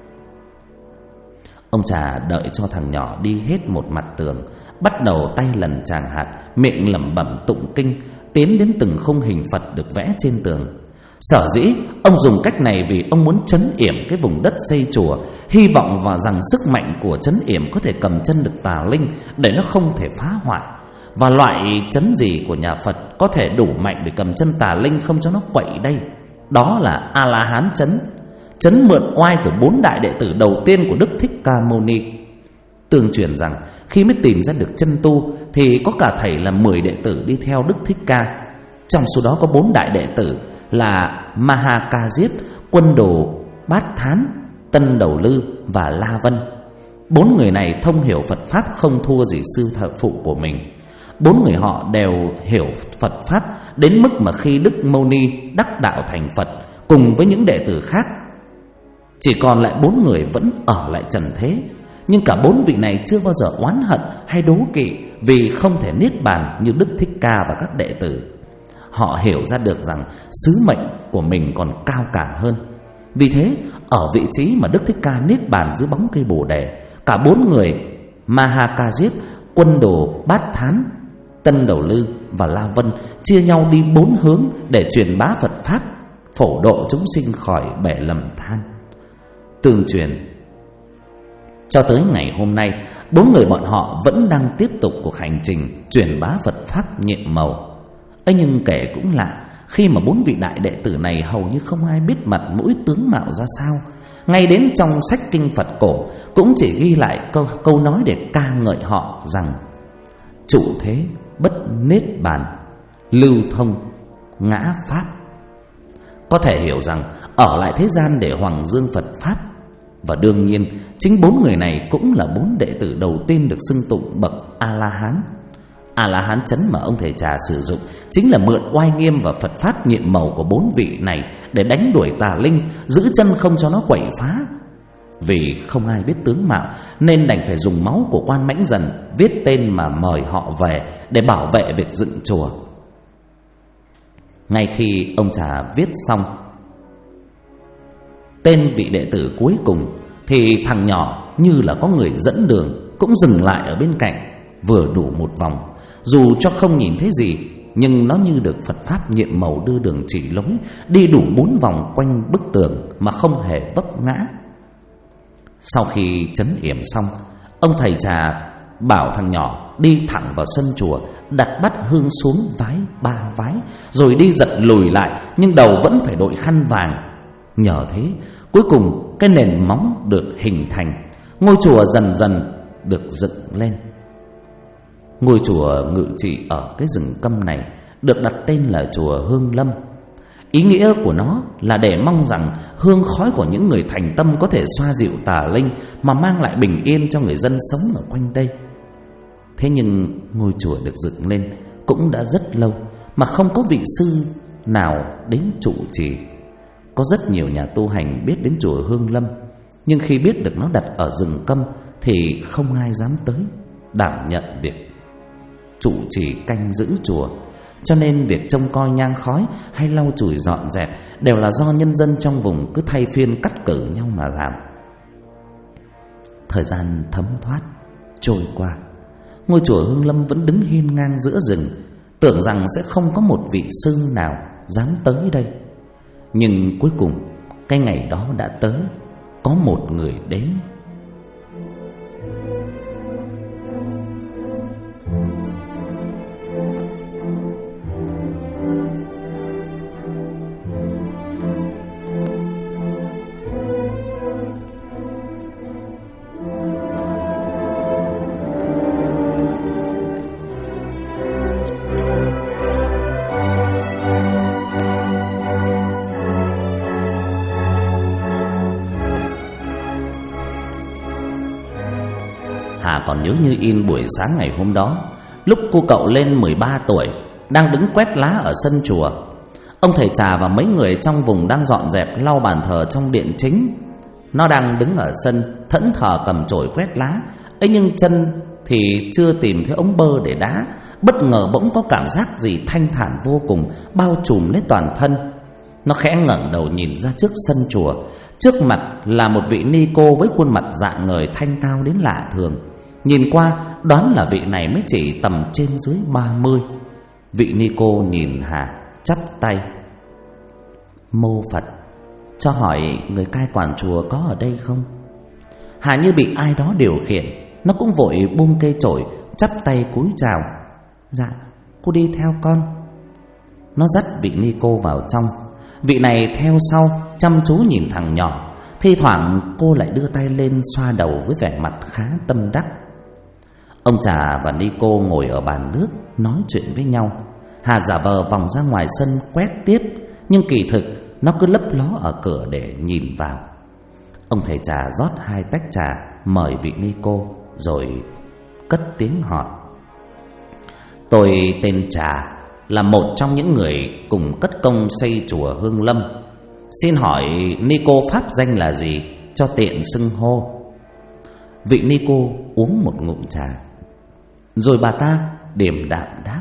Ông trà đợi cho thằng nhỏ đi hết một mặt tường, bắt đầu tay lần tràng hạt, miệng lẩm bẩm tụng kinh, tiến đến từng khung hình Phật được vẽ trên tường. Sở dĩ ông dùng cách này vì ông muốn trấn yểm cái vùng đất xây chùa, hy vọng vào rằng sức mạnh của trấn yểm có thể cầm chân được tà linh để nó không thể phá hoại. Và loại trấn gì của nhà Phật có thể đủ mạnh để cầm chân tà linh không cho nó quậy đây? Đó là A-la-hán trấn, trấn mượn oai của 4 đại đệ tử đầu tiên của Đức Thích Ca Mâu Ni. Tương truyền rằng khi mới tìm ra được chân tu thì có cả thảy là 10 đệ tử đi theo Đức Thích Ca. Trong số đó có 4 đại đệ tử là Mahakajip, Quân Đồ, Bát Thán, Tân Đầu Lư và La Vân. 4 người này thông hiểu Phật Pháp không thua gì sư thợ phụ của mình. 4 người họ đều hiểu Phật Pháp đến mức mà khi Đức Mâu Ni đắc đạo thành Phật cùng với những đệ tử khác, chỉ còn lại 4 người vẫn ở lại trần thế. Nhưng cả 4 vị này chưa bao giờ oán hận hay đố kỵ vì không thể niết bàn như Đức Thích Ca và các đệ tử. Họ hiểu ra được rằng sứ mệnh của mình còn cao cả hơn. Vì thế, ở vị trí mà Đức Thích Ca niết bàn dưới bóng cây Bồ Đề, cả 4 người Mahakajip, Quân Đồ, Bát Thán, Tân Đầu Lư và La Vân chia nhau đi 4 hướng để truyền bá Phật Pháp, phổ độ chúng sinh khỏi bể lầm than. Tương truyền cho tới ngày hôm nay, 4 người bọn họ vẫn đang tiếp tục cuộc hành trình truyền bá Phật Pháp nhiệm màu. ấy nhưng kể cũng lạ, khi mà 4 vị đại đệ tử này hầu như không ai biết mặt mũi tướng mạo ra sao. Ngay đến trong sách kinh Phật cổ cũng chỉ ghi lại câu nói để ca ngợi họ rằng: trụ thế bất niết bàn, lưu thông ngã pháp. Có thể hiểu rằng ở lại thế gian để hoằng dương Phật Pháp. Và đương nhiên chính 4 người này cũng là 4 đệ tử đầu tiên được xưng tụng bậc A-la-hán. A-la-hán chấn mà ông thầy trà sử dụng chính là mượn oai nghiêm và Phật Pháp nhiệm màu của 4 vị này để đánh đuổi tà linh, giữ chân không cho nó quậy phá. Vì không ai biết tướng mạo nên đành phải dùng máu của quan Mãnh Dần viết tên mà mời họ về để bảo vệ việc dựng chùa. Ngay khi ông trà viết xong tên vị đệ tử cuối cùng thì thằng nhỏ như là có người dẫn đường cũng dừng lại ở bên cạnh, vừa đủ một vòng. Dù cho không nhìn thấy gì, nhưng nó như được Phật Pháp nhiệm màu đưa đường chỉ lối, đi đủ 4 vòng quanh bức tường mà không hề vấp ngã. Sau khi trấn yểm xong, ông thầy trà bảo thằng nhỏ đi thẳng vào sân chùa, đặt bát hương xuống vái 3 vái, rồi đi giật lùi lại, nhưng đầu vẫn phải đội khăn vàng. Nhờ thế, cuối cùng cái nền móng được hình thành, ngôi chùa dần dần được dựng lên. Ngôi chùa ngự trị ở cái rừng Câm này được đặt tên là chùa Hương Lâm. Ý nghĩa của nó là để mong rằng hương khói của những người thành tâm có thể xoa dịu tà linh mà mang lại bình yên cho người dân sống ở quanh đây. Thế nhưng ngôi chùa được dựng lên cũng đã rất lâu mà không có vị sư nào đến trụ trì. Có rất nhiều nhà tu hành biết đến chùa Hương Lâm, nhưng khi biết được nó đặt ở rừng Câm thì không ai dám tới đảm nhận việc trụ trì canh giữ chùa. Cho nên việc trông coi nhang khói hay lau chùi dọn dẹp đều là do nhân dân trong vùng cứ thay phiên cắt cử nhau mà làm. Thời gian thấm thoát trôi qua, ngôi chùa Hương Lâm vẫn đứng hiên ngang giữa rừng, tưởng rằng sẽ không có một vị sư nào dám tới đây. Nhưng cuối cùng cái ngày đó đã tới, có một người đến. Hà còn nhớ như in buổi sáng ngày hôm đó, lúc cô cậu lên 13 tuổi, đang đứng quét lá ở sân chùa. Ông thầy trà và mấy người trong vùng đang dọn dẹp lau bàn thờ trong điện chính. Nó đang đứng ở sân thẫn thờ cầm chổi quét lá ấy, nhưng chân thì chưa tìm thấy ống bơ để đá. Bất ngờ bỗng có cảm giác gì thanh thản vô cùng bao trùm lấy toàn thân. Nó khẽ ngẩng đầu nhìn ra trước sân chùa. Trước mặt là một vị ni cô với khuôn mặt rạng ngời thanh tao đến lạ thường. Nhìn qua đoán là vị này mới chỉ tầm trên dưới 30. Vị ni cô nhìn Hà chắp tay: "Mô Phật, cho hỏi người cai quản chùa có ở đây không?" Hà như bị ai đó điều khiển, nó cũng vội buông cây chổi, chắp tay cúi chào: "Dạ, cô đi theo con." Nó dắt vị ni cô vào trong. Vị này theo sau chăm chú nhìn thằng nhỏ. Thi thoảng cô lại đưa tay lên xoa đầu với vẻ mặt khá tâm đắc. Ông Trà và ni cô ngồi ở bàn nước nói chuyện với nhau. Hà giả vờ vòng ra ngoài sân quét tiếp, nhưng kỳ thực nó cứ lấp ló ở cửa để nhìn vào. Ông thầy trà rót 2 tách trà mời vị ni cô, rồi cất tiếng hỏi: "Tôi tên Trà, là một trong những người cùng cất công xây chùa Hương Lâm. Xin hỏi ni cô pháp danh là gì, cho tiện xưng hô?" Vị ni cô uống một ngụm trà, rồi bà ta điềm đạm đáp: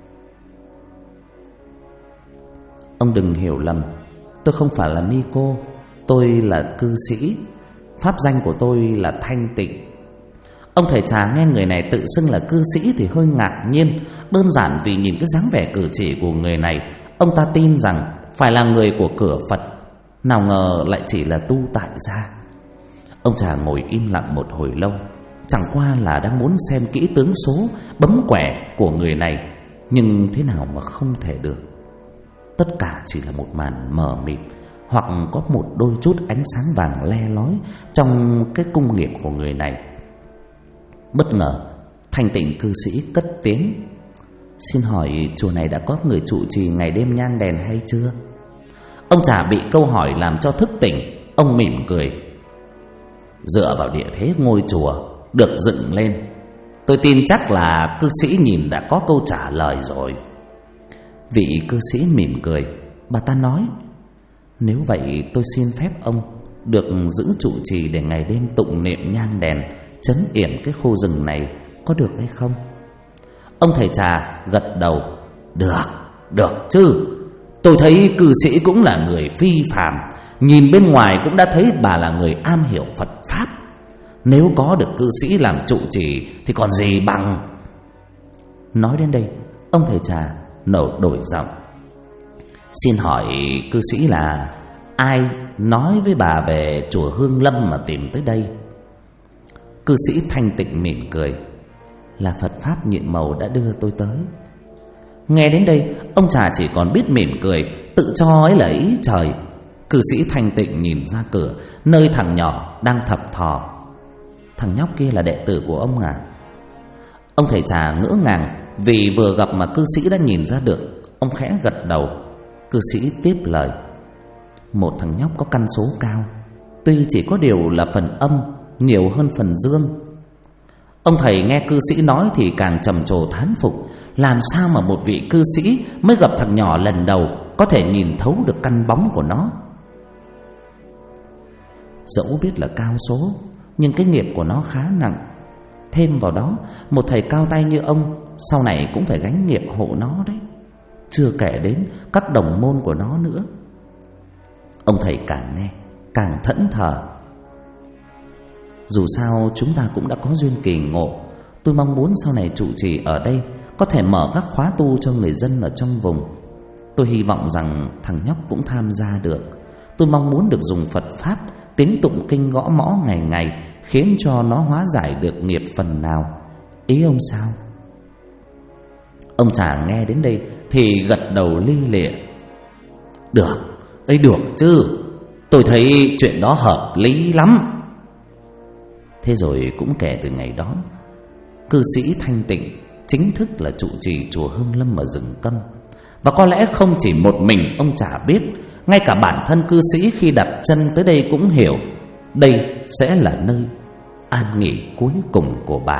"Ông đừng hiểu lầm, tôi không phải là ni cô, tôi là cư sĩ. Pháp danh của tôi là Thanh Tịnh." Ông thầy trà nghe người này tự xưng là cư sĩ thì hơi ngạc nhiên. Đơn giản vì nhìn cái dáng vẻ cử chỉ của người này, ông ta tin rằng phải là người của cửa Phật, nào ngờ lại chỉ là tu tại gia. Ông trà ngồi im lặng một hồi lâu, chẳng qua là đang muốn xem kỹ tướng số bấm quẻ của người này, nhưng thế nào mà không thể được. Tất cả chỉ là một màn mờ mịt, hoặc có một đôi chút ánh sáng vàng le lói trong cái cung nghiệp của người này. Bất ngờ Thanh Tịnh cư sĩ cất tiếng: "Xin hỏi chùa này đã có người trụ trì ngày đêm nhang đèn hay chưa?" Ông trà bị câu hỏi làm cho thức tỉnh. Ông mỉm cười: "Dựa vào địa thế ngôi chùa được dựng lên, tôi tin chắc là cư sĩ nhìn đã có câu trả lời rồi." Vị cư sĩ mỉm cười. Bà ta nói: "Nếu vậy tôi xin phép ông được giữ trụ trì để ngày đêm tụng niệm nhang đèn, trấn yểm cái khu rừng này, có được hay không?" Ông thầy trà gật đầu: Được chứ. Tôi thấy cư sĩ cũng là người phi phàm, nhìn bên ngoài cũng đã thấy bà là người am hiểu Phật pháp. Nếu có được cư sĩ làm trụ trì thì còn gì bằng." Nói đến đây, ông thầy trà đổi giọng: "Xin hỏi cư sĩ là ai nói với bà về chùa Hương Lâm mà tìm tới đây?" Cư sĩ Thanh Tịnh mỉm cười: "Là Phật pháp nhiệm màu đã đưa tôi tới." Nghe đến đây, ông trà chỉ còn biết mỉm cười, tự cho ấy là ý trời. Cư sĩ Thanh Tịnh nhìn ra cửa, nơi thằng nhỏ đang thập thò. Thằng nhóc kia là đệ tử của ông à? Ông thầy trà ngỡ ngàng vì vừa gặp mà cư sĩ đã nhìn ra được. Ông khẽ gật đầu. Cư sĩ tiếp lời: một thằng nhóc có căn số cao, tuy chỉ có điều là phần âm nhiều hơn phần dương. Ông thầy nghe cư sĩ nói thì càng trầm trồ thán phục. Làm sao mà một vị cư sĩ mới gặp thằng nhỏ lần đầu có thể nhìn thấu được căn bóng của nó? Dẫu biết là cao số, nhưng cái nghiệp của nó khá nặng. Thêm vào đó, một thầy cao tay như ông sau này cũng phải gánh nghiệp hộ nó đấy, chưa kể đến các đồng môn của nó nữa. Ông thầy càng nghe càng thẫn thờ. Dù sao chúng ta cũng đã có duyên kỳ ngộ. Tôi mong muốn sau này trụ trì ở đây có thể mở các khóa tu cho người dân ở trong vùng. Tôi hy vọng rằng thằng nhóc cũng tham gia được. Tôi mong muốn được dùng Phật Pháp tín tụng kinh gõ mõ ngày ngày, khiến cho nó hóa giải được nghiệp phần nào. Ý ông sao? Ông Trà nghe đến đây thì gật đầu li lịa. Được, ấy được chứ. Tôi thấy chuyện đó hợp lý lắm. Thế rồi cũng kể từ ngày đó, cư sĩ Thanh Tịnh chính thức là trụ trì chùa Hương Lâm ở rừng Câm. Và có lẽ không chỉ một mình ông Trà biết, ngay cả bản thân cư sĩ khi đặt chân tới đây cũng hiểu đây sẽ là nơi an nghỉ cuối cùng của bà.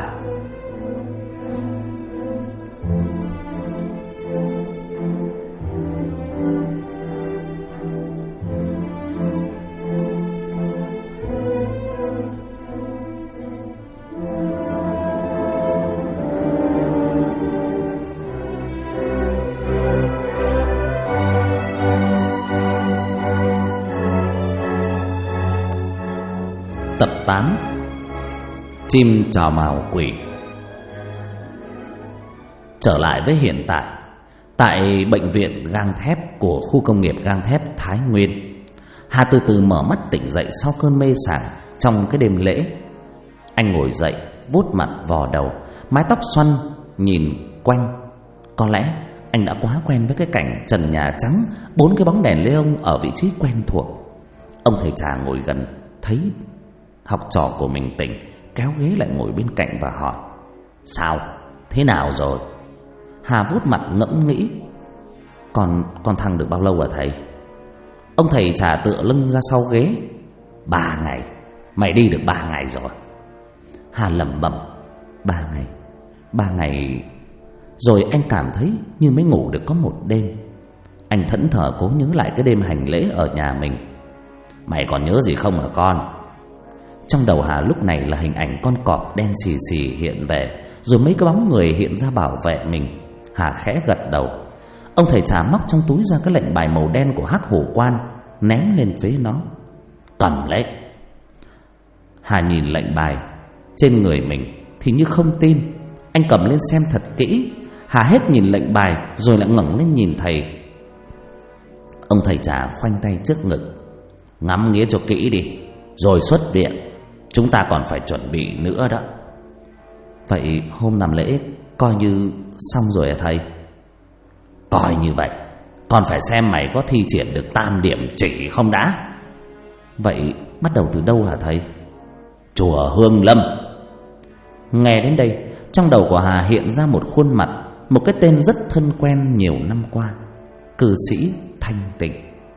Tập 8: Chim trò mào quỷ. Trở lại với hiện tại, tại bệnh viện gang thép của khu công nghiệp gang thép Thái Nguyên, Hà từ từ mở mắt tỉnh dậy sau cơn mê sảng trong cái đêm lễ. Anh ngồi dậy, vuốt mặt vò đầu, mái tóc xoăn nhìn quanh. Có lẽ anh đã quá quen với cái cảnh trần nhà trắng, 4 cái bóng đèn neon ở vị trí quen thuộc. Ông thầy trà ngồi gần, thấy học trò của mình tỉnh, kéo ghế lại ngồi bên cạnh và hỏi: Sao? Thế nào rồi? Hà vuốt mặt ngẫm nghĩ: Con thăng được bao lâu hả thầy? Ông thầy trà tựa lưng ra sau ghế: 3 ngày. Mày đi được 3 ngày rồi. Hà lẩm bẩm: 3 ngày. Rồi anh cảm thấy như mới ngủ được có 1 đêm. Anh thẫn thờ cố nhớ lại cái đêm hành lễ ở nhà mình. Mày còn nhớ gì không hả con? Trong đầu Hà lúc này là hình ảnh con cọp đen xì xì hiện về, rồi mấy cái bóng người hiện ra bảo vệ mình. Hà khẽ gật đầu. Ông thầy trà móc trong túi ra cái lệnh bài màu đen của Hắc Hổ Quan, ném lên phía nó. Cầm lấy. Hà nhìn lệnh bài trên người mình thì như không tin. Anh cầm lên xem thật kỹ. Hà hết nhìn lệnh bài rồi lại ngẩng lên nhìn thầy. Ông thầy trà khoanh tay trước ngực: Ngắm nghía cho kỹ đi, rồi xuất viện. Chúng ta còn phải chuẩn bị nữa đó. Vậy hôm làm lễ coi như xong rồi hả thầy? Coi như vậy. Còn phải xem mày có thi triển được tam điểm chỉ không đã. Vậy bắt đầu từ đâu hả thầy? Chùa Hương Lâm. Nghe đến đây, trong đầu của Hà hiện ra một khuôn mặt, một cái tên rất thân quen nhiều năm qua: cư sĩ Thanh Tịnh.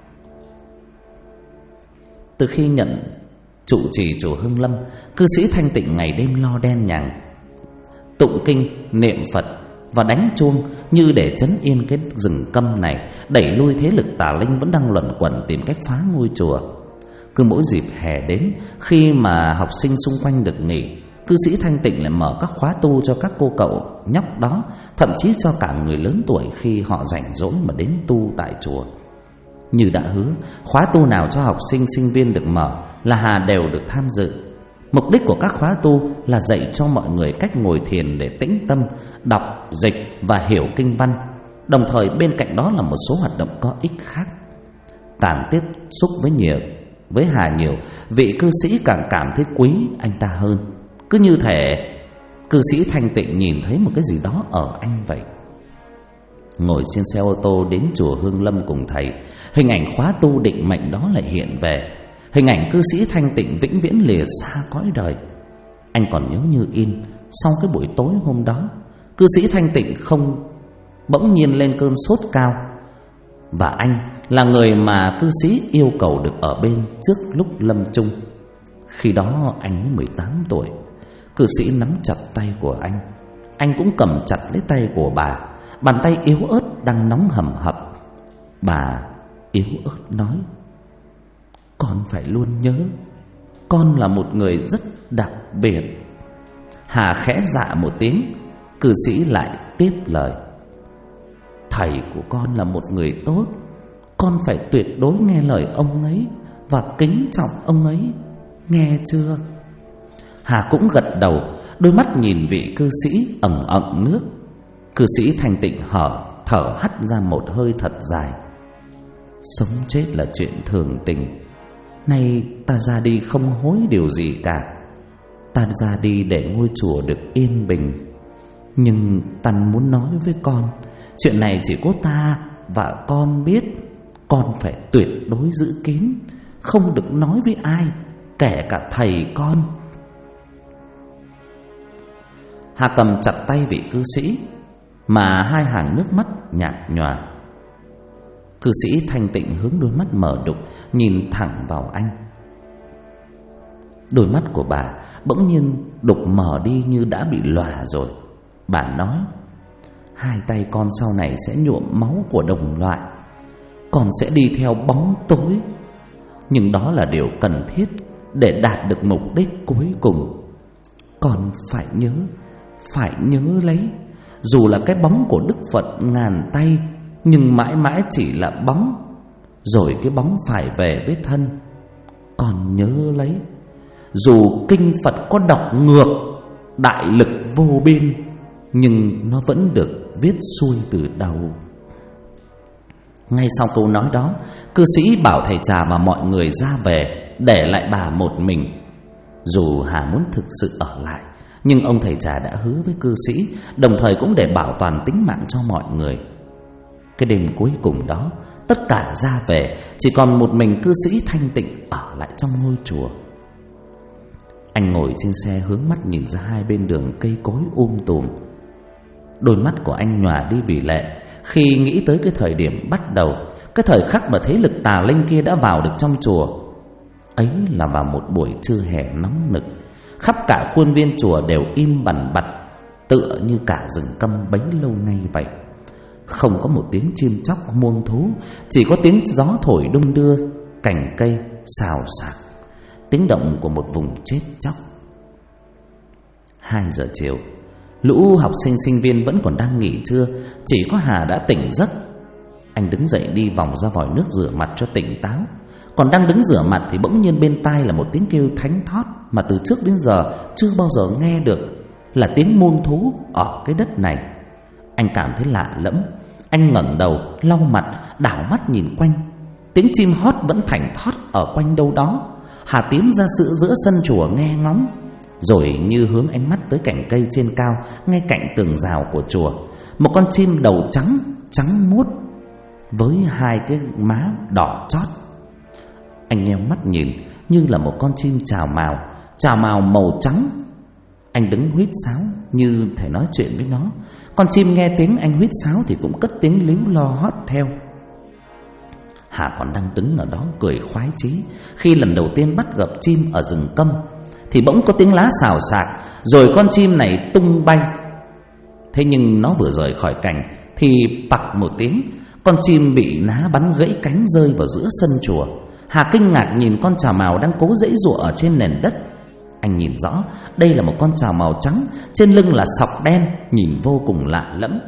Từ khi nhận trụ trì chùa Hương Lâm, cư sĩ Thanh Tịnh ngày đêm lo đen nhằng, tụng kinh, niệm Phật và đánh chuông như để trấn yên cái rừng Câm này, đẩy lui thế lực tà linh vẫn đang luẩn quẩn tìm cách phá ngôi chùa. Cứ mỗi dịp hè đến, khi mà học sinh xung quanh được nghỉ, cư sĩ Thanh Tịnh lại mở các khóa tu cho các cô cậu nhóc đó, thậm chí cho cả người lớn tuổi khi họ rảnh rỗi mà đến tu tại chùa. Như đã hứa, khóa tu nào cho học sinh sinh viên được mở là Hà đều được tham dự. Mục đích của các khóa tu là dạy cho mọi người cách ngồi thiền để tĩnh tâm, đọc, dịch và hiểu kinh văn. Đồng thời bên cạnh đó là một số hoạt động có ích khác. Càng tiếp xúc với Hà nhiều, vị cư sĩ càng cảm thấy quý anh ta hơn. Cứ như thể cư sĩ Thanh Tịnh nhìn thấy một cái gì đó ở anh vậy. ngồi trên xe ô tô đến chùa Hương Lâm cùng thầy. Hình ảnh khóa tu định mệnh đó lại hiện về. Hình ảnh cư sĩ thanh tịnh vĩnh viễn lìa xa cõi đời. Anh còn nhớ như in. Sau cái buổi tối hôm đó, cư sĩ thanh tịnh không bỗng nhiên lên cơn sốt cao. Và anh là người mà cư sĩ yêu cầu được ở bên trước lúc lâm chung. Khi đó anh mới 18 tuổi. Cư sĩ nắm chặt tay của anh cũng cầm chặt lấy tay của bà. Bàn tay yếu ớt đang nóng hầm hập. Bà yếu ớt nói: "Con phải luôn nhớ, con là một người rất đặc biệt." Hà khẽ dạ một tiếng. Cư sĩ lại tiếp lời: "Thầy của con là một người tốt, con phải tuyệt đối nghe lời ông ấy và kính trọng ông ấy, nghe chưa?" Hà cũng gật đầu, đôi mắt nhìn vị cư sĩ ẩn ẩn nước. Cư sĩ thanh tịnh thở hắt ra một hơi thật dài: "Sống chết là chuyện thường tình. Nay ta ra đi không hối điều gì cả. Ta ra đi để ngôi chùa được yên bình. Nhưng ta muốn nói với con, chuyện này chỉ có ta và con biết. Con phải tuyệt đối giữ kín, không được nói với ai, kể cả thầy con." Hà cầm chặt tay vị cư sĩ, mà hai hàng nước mắt nhạt nhòa. Cư sĩ thanh tịnh hướng đôi mắt mở đục nhìn thẳng vào anh. Đôi mắt của bà bỗng nhiên đục mở đi như đã bị lòa rồi. Bà nói: "Hai tay con sau này sẽ nhuộm máu của đồng loại. Con sẽ đi theo bóng tối. Nhưng đó là điều cần thiết để đạt được mục đích cuối cùng. Con phải nhớ lấy. Dù là cái bóng của Đức Phật ngàn tay, nhưng mãi mãi chỉ là bóng. Rồi cái bóng phải về với thân. Con nhớ lấy. Dù kinh Phật có đọc ngược, đại lực vô biên, nhưng nó vẫn được viết xuôi từ đầu." Ngay sau câu nói đó, cư sĩ bảo thầy trà và mọi người ra về, để lại bà một mình. Dù Hà muốn thực sự ở lại, nhưng ông thầy trà đã hứa với cư sĩ, đồng thời cũng để bảo toàn tính mạng cho mọi người. Cái đêm cuối cùng đó, tất cả ra về, chỉ còn một mình cư sĩ thanh tịnh ở lại trong ngôi chùa. Anh ngồi trên xe hướng mắt nhìn ra hai bên đường cây cối tùm. Đôi mắt của anh nhòa đi vì lệ khi nghĩ tới cái thời điểm bắt đầu, cái thời khắc mà thế lực tà linh kia đã vào được trong chùa. Ấy là vào một buổi trưa hè nóng nực. Khắp cả khuôn viên chùa đều im bặt bặt, tựa như cả rừng câm bấy lâu nay vậy. Không có một tiếng chim chóc muông thú, chỉ có tiếng gió thổi đung đưa cành cây xào xạc, tiếng động của một vùng chết chóc. 2 giờ chiều, lũ học sinh sinh viên vẫn còn đang nghỉ trưa, chỉ có Hà đã tỉnh giấc. Anh đứng dậy đi vòng ra vòi nước rửa mặt cho tỉnh táo. Còn đang đứng rửa mặt thì bỗng nhiên bên tai là một tiếng kêu thánh thót mà từ trước đến giờ chưa bao giờ nghe được, là tiếng muôn thú ở cái đất này. Anh cảm thấy lạ lẫm. Anh ngẩng đầu, lau mặt, đảo mắt nhìn quanh. Tiếng chim hót vẫn thảnh thót ở quanh đâu đó. Hà tiến ra giữa sân chùa nghe ngóng, rồi như hướng ánh mắt tới cành cây trên cao ngay cạnh tường rào của chùa. Một con chim đầu trắng muốt với hai cái má đỏ chót. Anh nheo mắt nhìn, như là một con chim chào mào màu trắng. Anh đứng huýt sáo như thể nói chuyện với nó. Con chim nghe tiếng anh huýt sáo thì cũng cất tiếng líu lo hót theo. Hà còn đang đứng ở đó cười khoái chí khi lần đầu tiên bắt gặp chim ở rừng câm, thì bỗng có tiếng lá xào xạc, rồi con chim này tung bay. Thế nhưng nó vừa rời khỏi cành thì pặc một tiếng, con chim bị ná bắn gãy cánh rơi vào giữa sân chùa. Hà kinh ngạc nhìn con chào mào đang cố giãy giụa ở trên nền đất. Anh nhìn rõ, đây là một con chào mào trắng, trên lưng là sọc đen, nhìn vô cùng lạ lẫm.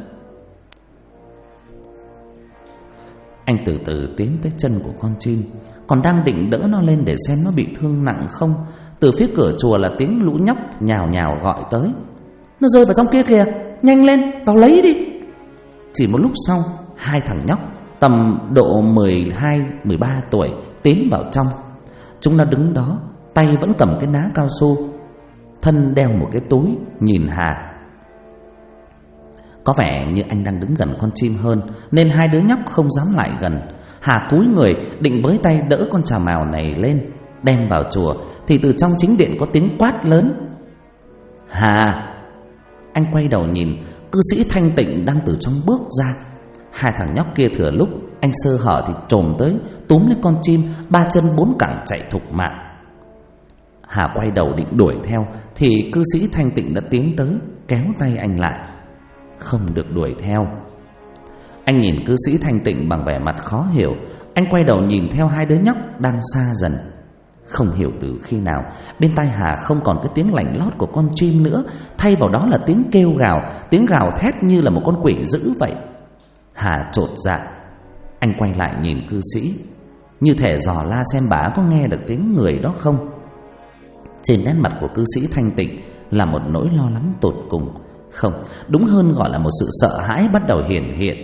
Anh từ từ tiến tới chân của con chim, còn đang định đỡ nó lên để xem nó bị thương nặng không. Từ phía cửa chùa là tiếng lũ nhóc nhào nhào gọi tới: "Nó rơi vào trong kia kìa, nhanh lên, vào lấy đi." Chỉ một lúc sau, 2 thằng nhóc tầm độ 12-13 tuổi tiến vào trong. Chúng nó đứng đó, tay vẫn cầm cái ná cao su, thân đeo một cái túi, nhìn Hà. Có vẻ như anh đang đứng gần con chim hơn, nên hai đứa nhóc không dám lại gần. Hà cúi người định với tay đỡ con trà mào này lên đem vào chùa, thì từ trong chính điện có tiếng quát lớn: "Hà!" Anh quay đầu nhìn, cư sĩ Thanh Tịnh đang từ trong bước ra. Hai thằng nhóc kia thừa lúc anh sơ hở thì trồm tới túm lấy con chim, ba chân bốn cẳng chạy thục mạng. Hà quay đầu định đuổi theo thì cư sĩ Thanh Tịnh đã tiến tới kéo tay anh lại: "Không được đuổi theo." Anh nhìn cư sĩ Thanh Tịnh bằng vẻ mặt khó hiểu. Anh quay đầu nhìn theo hai đứa nhóc đang xa dần. Không hiểu từ khi nào bên tai Hà không còn cái tiếng lảnh lót của con chim nữa, thay vào đó là tiếng kêu gào, tiếng gào thét như là một con quỷ dữ vậy. Hà chột dạ. Anh quay lại nhìn cư sĩ, như thể dò la xem bà có nghe được tiếng người đó không. Trên nét mặt của cư sĩ Thanh Tịnh là một nỗi lo lắng tột cùng. Không, đúng hơn gọi là một sự sợ hãi bắt đầu hiển hiện.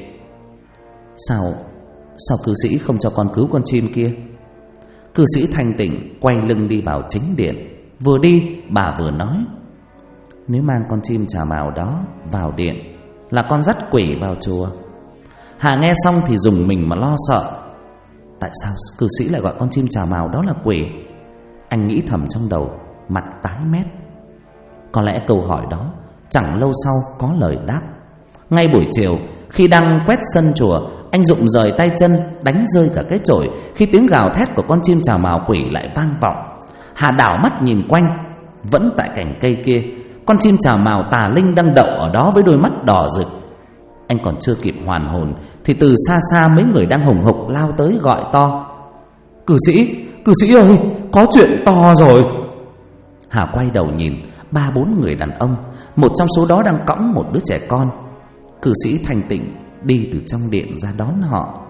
Sao cư sĩ không cho con cứu con chim kia? Cư sĩ Thanh Tịnh quay lưng đi vào chính điện. Vừa đi bà vừa nói: "Nếu mang con chim trà mào đó vào điện là con dắt quỷ vào chùa." Hà nghe xong thì rùng mình mà lo sợ. Tại sao cư sĩ lại gọi con chim trà mào đó là quỷ? Anh nghĩ thầm trong đầu, mặt tái mét. Có lẽ câu hỏi đó chẳng lâu sau có lời đáp. Ngay buổi chiều, khi đang quét sân chùa, anh Dụng rời tay chân đánh rơi cả cái chổi khi tiếng gào thét của con chim trà mào quỷ lại vang vọng. Hà đảo mắt nhìn quanh, vẫn tại cành cây kia, con chim trà mào tà linh đang đậu ở đó với đôi mắt đỏ rực. Anh còn chưa kịp hoàn hồn thì từ xa xa mấy người đang hùng hục lao tới gọi to: Cư sĩ ơi, có chuyện to rồi." Hà quay đầu nhìn, ba bốn người đàn ông, một trong số đó đang cõng một đứa trẻ con. Cư sĩ Thanh Tịnh đi từ trong điện ra đón họ.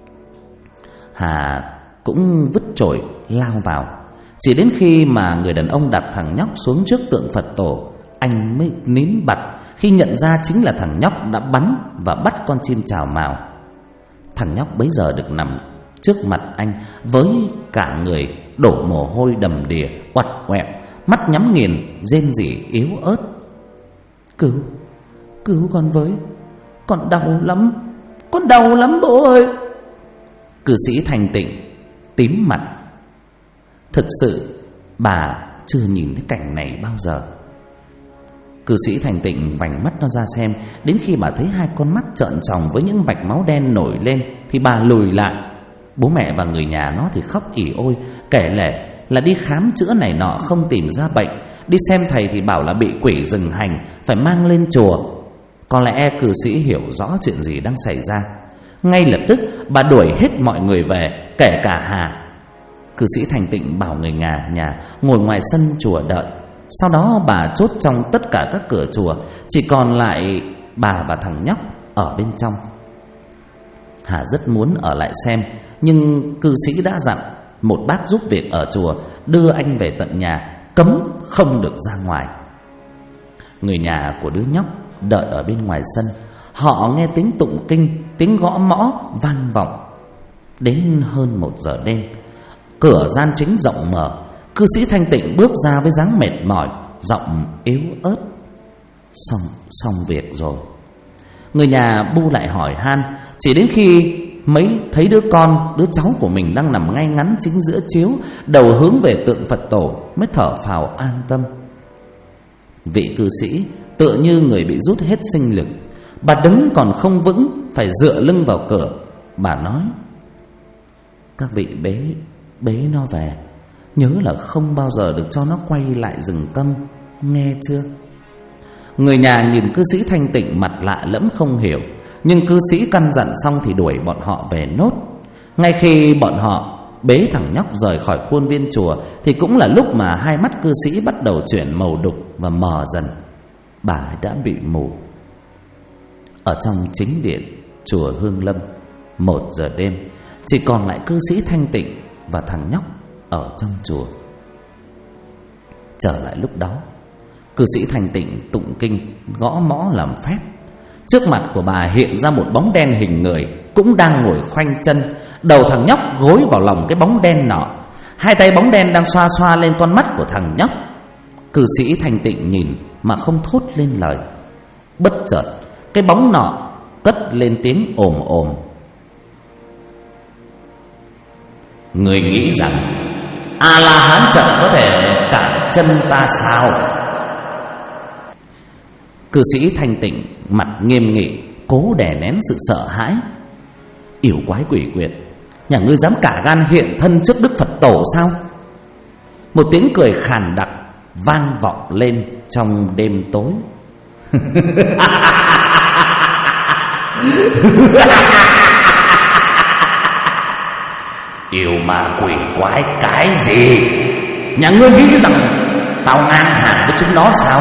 Hà cũng vứt chổi lao vào. Chỉ đến khi mà người đàn ông đặt thằng nhóc xuống trước tượng Phật tổ, anh mới nín bặt khi nhận ra chính là thằng nhóc đã bắn và bắt con chim trào mào. Thằng nhóc bấy giờ được nằm trước mặt anh với cả người đổ mồ hôi đầm đìa, uặt quẹo, mắt nhắm nghiền, rên rỉ yếu ớt: Cứu con với, con đau lắm bố ơi." Cư sĩ Thanh Tịnh tím mặt. Thực sự bà chưa nhìn thấy cảnh này bao giờ. Cư sĩ Thanh Tịnh vành mắt nó ra xem. Đến khi bà thấy hai con mắt trợn tròng với những vạch máu đen nổi lên thì bà lùi lại. Bố mẹ và người nhà nó thì khóc ỉ ôi, kể lể là đi khám chữa này nọ không tìm ra bệnh, đi xem thầy thì bảo là bị quỷ rừng hành, phải mang lên chùa. Có lẽ cư sĩ hiểu rõ chuyện gì đang xảy ra. Ngay lập tức bà đuổi hết mọi người về, kể cả Hà. Cư sĩ Thanh Tịnh bảo người nhà ngồi ngoài sân chùa đợi. Sau đó bà chốt trong tất cả các cửa chùa, chỉ còn lại bà và thằng nhóc ở bên trong. Hà rất muốn ở lại xem, nhưng cư sĩ đã dặn một bác giúp việc ở chùa đưa anh về tận nhà, cấm không được ra ngoài. Người nhà của đứa nhóc đợi ở bên ngoài sân. Họ nghe tiếng tụng kinh, tiếng gõ mõ vang vọng. Đến hơn 1 giờ đêm, cửa gian chính rộng mở. Cư sĩ Thanh Tịnh bước ra với dáng mệt mỏi, giọng yếu ớt: Xong việc rồi." Người nhà bu lại hỏi han. Chỉ đến khi mấy thấy đứa cháu của mình đang nằm ngay ngắn chính giữa chiếu, đầu hướng về tượng Phật tổ, mới thở phào an tâm. Vị cư sĩ tựa như người bị rút hết sinh lực. Bà đứng còn không vững, phải dựa lưng vào cửa. Bà nói: "Các vị bế nó về, nhớ là không bao giờ được cho nó quay lại rừng Câm, nghe chưa?" Người nhà nhìn cư sĩ Thanh Tịnh mặt lạ lẫm không hiểu, nhưng cư sĩ căn dặn xong thì đuổi bọn họ về nốt. Ngay khi bọn họ bế thằng nhóc rời khỏi khuôn viên chùa thì cũng là lúc mà hai mắt cư sĩ bắt đầu chuyển màu đục và mờ dần. Bà đã bị mù. Ở trong chính điện chùa Hương Lâm, 1 giờ đêm, chỉ còn lại cư sĩ Thanh Tịnh và thằng nhóc ở trong chùa. Trở lại lúc đó, cư sĩ Thanh Tịnh tụng kinh, gõ mõ làm phép. Trước mặt của bà hiện ra một bóng đen hình người, cũng đang ngồi khoanh chân. Đầu thằng nhóc gối vào lòng cái bóng đen nọ. Hai tay bóng đen đang xoa xoa lên con mắt của thằng nhóc. Cư sĩ Thanh Tịnh nhìn mà không thốt lên lời. Bất chợt cái bóng nọ cất lên tiếng ồm ồm: "Người nghĩ rằng A-la-hán trận có thể cản chân ta sao?" Cư sĩ thanh tịnh mặt nghiêm nghị, cố đè nén sự sợ hãi. "Yêu quái quỷ quyệt, nhà ngươi dám cả gan hiện thân trước Đức Phật Tổ sao?" Một tiếng cười khàn đặc vang vọng lên trong đêm tối. "Yêu ma quỷ quái cái gì? Nhà ngươi nghĩ rằng tao ngang hàng với chúng nó sao?"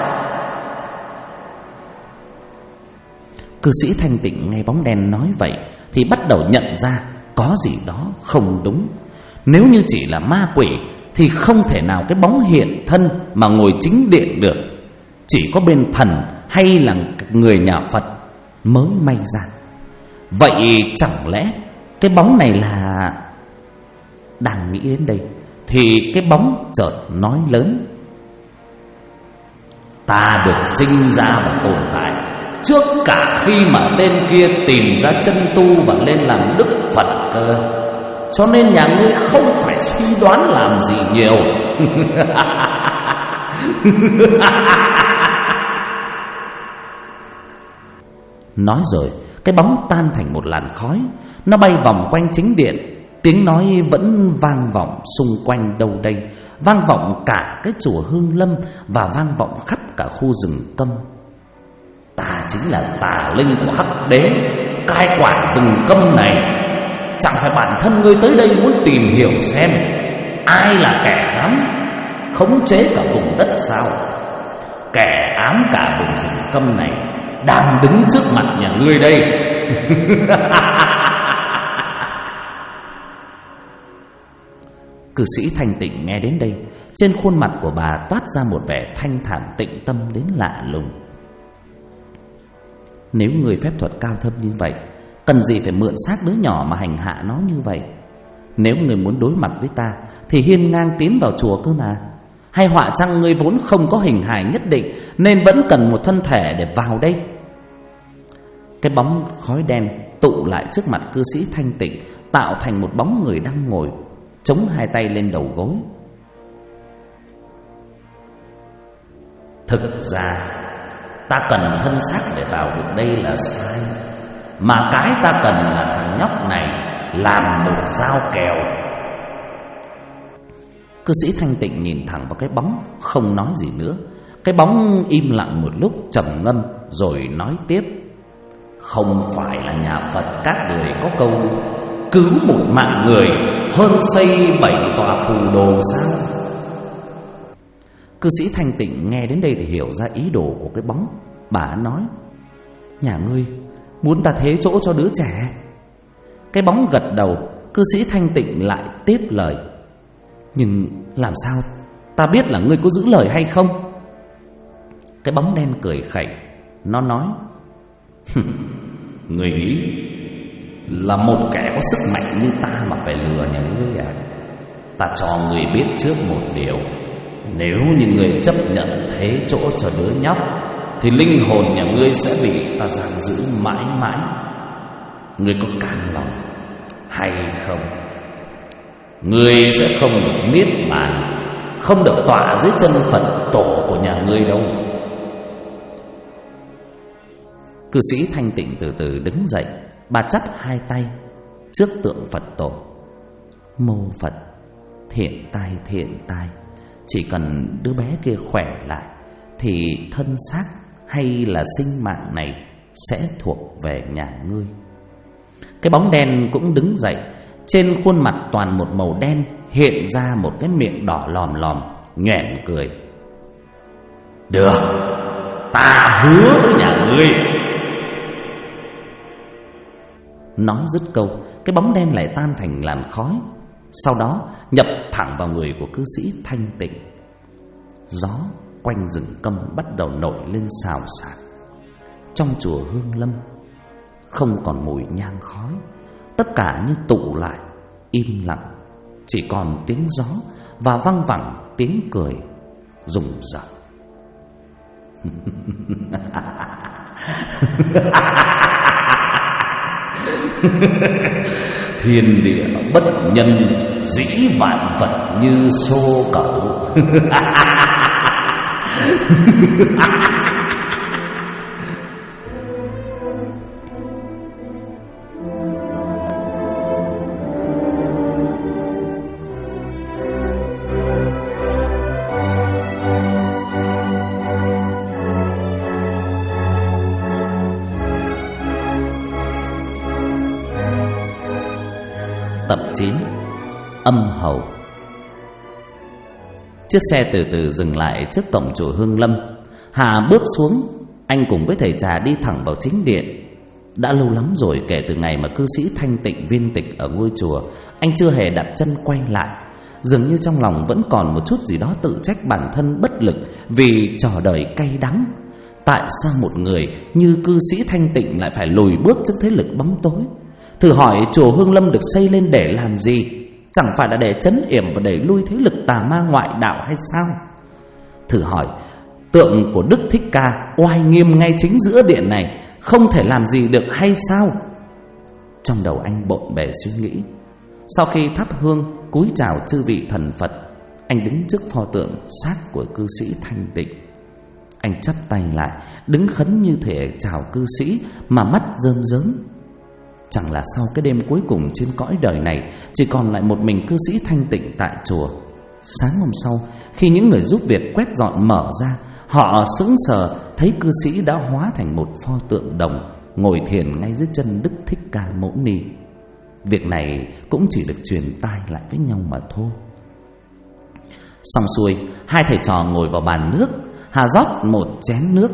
Cư sĩ thanh tịnh nghe bóng đen nói vậy thì bắt đầu nhận ra có gì đó không đúng. Nếu như chỉ là ma quỷ thì không thể nào cái bóng hiện thân mà ngồi chính điện được. Chỉ có bên thần hay là người nhà Phật mới may ra. Vậy chẳng lẽ cái bóng này là... Đang nghĩ đến đây thì cái bóng chợt nói lớn: "Ta được sinh ra và tồn tại trước cả khi mà tên kia tìm ra chân tu và lên làm Đức Phật cơ. Cho nên nhà ngươi không phải suy đoán làm gì nhiều." Nói rồi cái bóng tan thành một làn khói. Nó bay vòng quanh chính điện. Tiếng nói vẫn vang vọng xung quanh đâu đây, vang vọng cả cái chùa Hương Lâm và vang vọng khắp cả khu rừng Câm. "Ta chính là tà linh của Hắc Đế, cai quản rừng Câm này. Chẳng phải bản thân ngươi tới đây muốn tìm hiểu xem ai là kẻ dám khống chế cả vùng đất sao? Kẻ ám cả vùng rừng Câm này đang đứng trước mặt nhà ngươi đây." Cư sĩ thanh tịnh nghe đến đây, trên khuôn mặt của bà toát ra một vẻ thanh thản tịnh tâm đến lạ lùng. Nếu người phép thuật cao thâm như vậy, cần gì phải mượn xác đứa nhỏ mà hành hạ nó như vậy? Nếu người muốn đối mặt với ta thì hiên ngang tiến vào chùa cơ mà. Hay họa chăng ngươi vốn không có hình hài nhất định nên vẫn cần một thân thể để vào đây? Cái bóng khói đen tụ lại trước mặt cư sĩ thanh tịnh, tạo thành một bóng người đang ngồi chống hai tay lên đầu gối. "Thực ra ta cần thân xác để vào được đây là sai, mà cái ta cần là thằng nhóc này làm một dao kèo." Cư sĩ thanh tịnh nhìn thẳng vào cái bóng, không nói gì nữa. Cái bóng im lặng một lúc trầm ngâm rồi nói tiếp: "Không phải là nhà Phật các người có câu cứu một mạng người hơn xây 7 tòa phù đồ sao?" Cư sĩ thanh tịnh nghe đến đây thì hiểu ra ý đồ của cái bóng. Bà nói: "Nhà ngươi muốn ta thế chỗ cho đứa trẻ?" Cái bóng gật đầu. Cư sĩ thanh tịnh lại tiếp lời: "Nhưng làm sao ta biết là ngươi có giữ lời hay không?" Cái bóng đen cười khẩy. Nó nói: "Ngươi nghĩ là một kẻ có sức mạnh như ta mà phải lừa nhà ngươi à? Ta cho ngươi biết trước một điều. Nếu như ngươi chấp nhận thế chỗ cho đứa nhóc thì linh hồn nhà ngươi sẽ bị ta giam giữ mãi mãi. Ngươi có cam lòng hay không? Ngươi sẽ không được niết bàn, không được tọa dưới chân Phật tổ của nhà ngươi đâu." Cư sĩ thanh tịnh từ từ đứng dậy. Bà chắp hai tay trước tượng Phật tổ: "Mô Phật, thiện tai, chỉ cần đứa bé kia khỏe lại thì thân xác hay là sinh mạng này sẽ thuộc về nhà ngươi." Cái bóng đen cũng đứng dậy. Trên khuôn mặt toàn một màu đen, hiện ra một cái miệng đỏ lòm lòm, nhoẻn cười: "Được, ta hứa với nhà ngươi." Nói dứt câu, cái bóng đen lại tan thành làn khói. Sau đó nhập thẳng vào người của cư sĩ thanh tịnh. Gió quanh rừng Câm bắt đầu nổi lên xào xạc. Trong chùa Hương Lâm không còn mùi nhang khói, tất cả như tụ lại im lặng, chỉ còn tiếng gió và văng vẳng tiếng cười rùng rợn. Thiên địa bất nhân, dĩ vạn vật như xô cẩu. Tập 9 Âm Hầu. Chiếc xe từ từ dừng lại trước tổng chùa Hương Lâm. Hà bước xuống, anh cùng với thầy trà đi thẳng vào chính điện. Đã lâu lắm rồi kể từ ngày mà cư sĩ thanh tịnh viên tịch ở ngôi chùa, anh chưa hề đặt chân quay lại. Dường như trong lòng vẫn còn một chút gì đó tự trách bản thân bất lực vì trò đời cay đắng. Tại sao một người như cư sĩ thanh tịnh lại phải lùi bước trước thế lực bóng tối? Thử hỏi chùa Hương Lâm được xây lên để làm gì? Chẳng phải là để trấn yểm và đẩy lui thế lực tà ma ngoại đạo hay sao? Thử hỏi tượng của Đức Thích Ca oai nghiêm ngay chính giữa điện này không thể làm gì được hay sao? Trong đầu anh bộn bề suy nghĩ. Sau khi thắp hương cúi chào chư vị thần Phật, anh đứng trước pho tượng sát của cư sĩ thanh tịnh. Anh chắp tay lại, đứng khấn như thể chào cư sĩ mà mắt rơm rớm. Chẳng là sau cái đêm cuối cùng trên cõi đời này chỉ còn lại một mình cư sĩ thanh tịnh tại chùa. Sáng hôm sau, khi những người giúp việc quét dọn mở ra, họ sững sờ thấy cư sĩ đã hóa thành một pho tượng đồng ngồi thiền ngay dưới chân Đức Thích Ca Mâu Ni. Việc này cũng chỉ được truyền tai lại với nhau mà thôi. Xong xuôi, hai thầy trò ngồi vào bàn nước. Hà rót một chén nước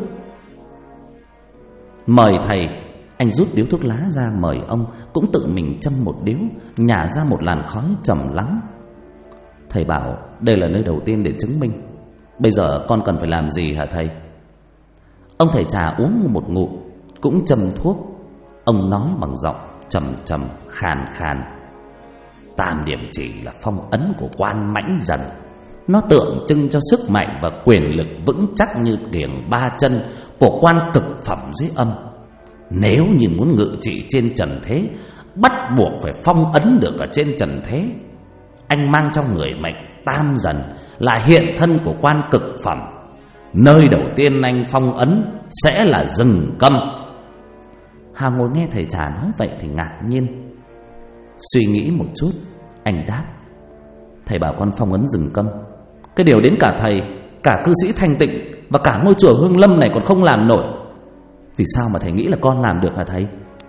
mời thầy. Anh rút điếu thuốc lá ra mời ông, cũng tự mình châm một điếu, nhả ra một làn khói trầm lắng. Thầy bảo đây là nơi đầu tiên để chứng minh. Bây giờ con cần phải làm gì hả thầy? Ông thầy trà uống một ngụm, cũng châm thuốc. Ông nói bằng giọng trầm trầm khàn khàn: Tam điểm chỉ là phong ấn của quan Mãnh Dần. Nó tượng trưng cho sức mạnh và quyền lực vững chắc như kiềng ba chân của quan cực phẩm dưới âm. Nếu như muốn ngự trị trên trần thế, bắt buộc phải phong ấn được ở trên trần thế. Anh mang trong người mệnh Tam Dần là hiện thân của quan cực phẩm. Nơi đầu tiên anh phong ấn sẽ là rừng Câm. Hà ngồi nghe thầy trà nói vậy thì ngạc nhiên. Suy nghĩ một chút, anh đáp: Thầy bảo con phong ấn rừng Câm, cái điều đến cả thầy, cả cư sĩ thanh tịnh và cả ngôi chùa Hương Lâm này còn không làm nổi. Vì sao mà thầy nghĩ là con làm được hả thầy?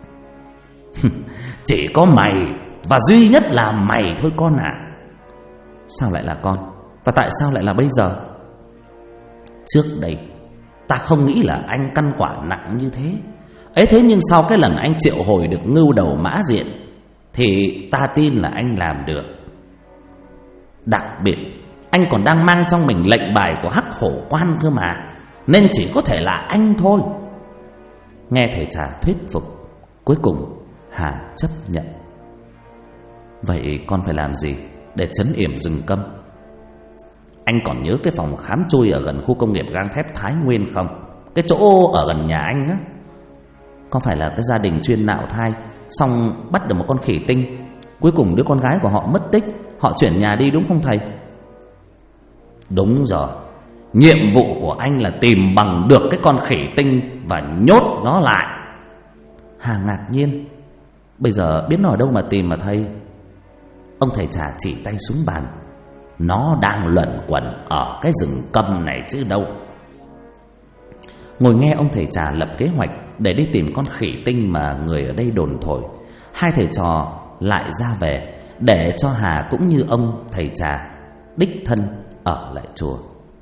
Chỉ có mày, và duy nhất là mày thôi con ạ. Sao lại là con? Và tại sao lại là bây giờ? Trước đây ta không nghĩ là anh căn quả nặng như thế ấy, thế nhưng sau cái lần anh triệu hồi được Ngưu Đầu Mã Diện thì ta tin là anh làm được. Đặc biệt anh còn đang mang trong mình lệnh bài của Hắc Hổ Quan cơ mà, nên chỉ có thể là anh thôi. Nghe thầy trà thuyết phục, cuối cùng Hà chấp nhận. Vậy con phải làm gì để trấn yểm rừng Câm? Anh còn nhớ cái phòng khám chui ở gần khu công nghiệp gang thép Thái Nguyên không? Cái chỗ ở gần nhà anh á. Có phải là cái gia đình chuyên nạo thai, xong bắt được một con khỉ tinh, cuối cùng đứa con gái của họ mất tích, họ chuyển nhà đi đúng không thầy? Đúng rồi. Nhiệm vụ của anh là tìm bằng được cái con khỉ tinh và nhốt nó lại. Hà ngạc nhiên: Bây giờ biết nó ở đâu mà tìm mà thầy? Ông thầy trà chỉ tay xuống bàn: Nó đang luẩn quẩn ở cái rừng Câm này chứ đâu. Ngồi nghe ông thầy trà lập kế hoạch để đi tìm con khỉ tinh mà người ở đây đồn thổi, hai thầy trò lại ra về để cho Hà cũng như ông thầy trà đích thân ở lại chùa.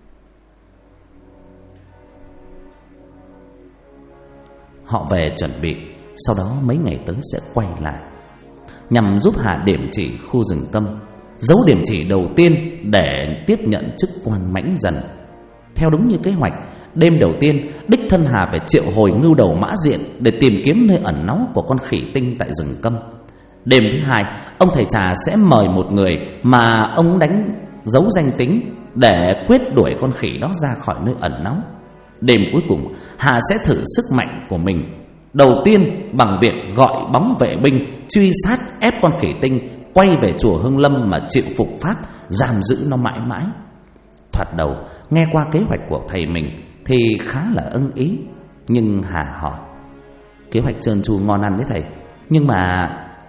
Họ về chuẩn bị, sau đó mấy ngày tới sẽ quay lại nhằm giúp Hà điểm chỉ khu rừng Câm, dấu điểm chỉ đầu tiên để tiếp nhận chức quan Mãnh Dần. Theo đúng như kế hoạch, đêm đầu tiên đích thân Hà phải triệu hồi Ngưu Đầu Mã Diện để tìm kiếm nơi ẩn náu của con khỉ tinh tại rừng Câm. Đêm thứ hai, ông thầy trà sẽ mời một người mà ông đánh dấu danh tính để quyết đuổi con khỉ đó ra khỏi nơi ẩn náu. Đêm cuối cùng Hà sẽ thử sức mạnh của mình, đầu tiên bằng việc gọi bóng vệ binh truy sát ép con khỉ tinh quay về chùa Hưng Lâm mà chịu phục pháp, giam giữ nó mãi mãi. Thoạt đầu nghe qua kế hoạch của thầy mình thì khá là ưng ý, nhưng Hà hỏi: kế hoạch trơn tru ngon ăn đấy thầy, nhưng mà...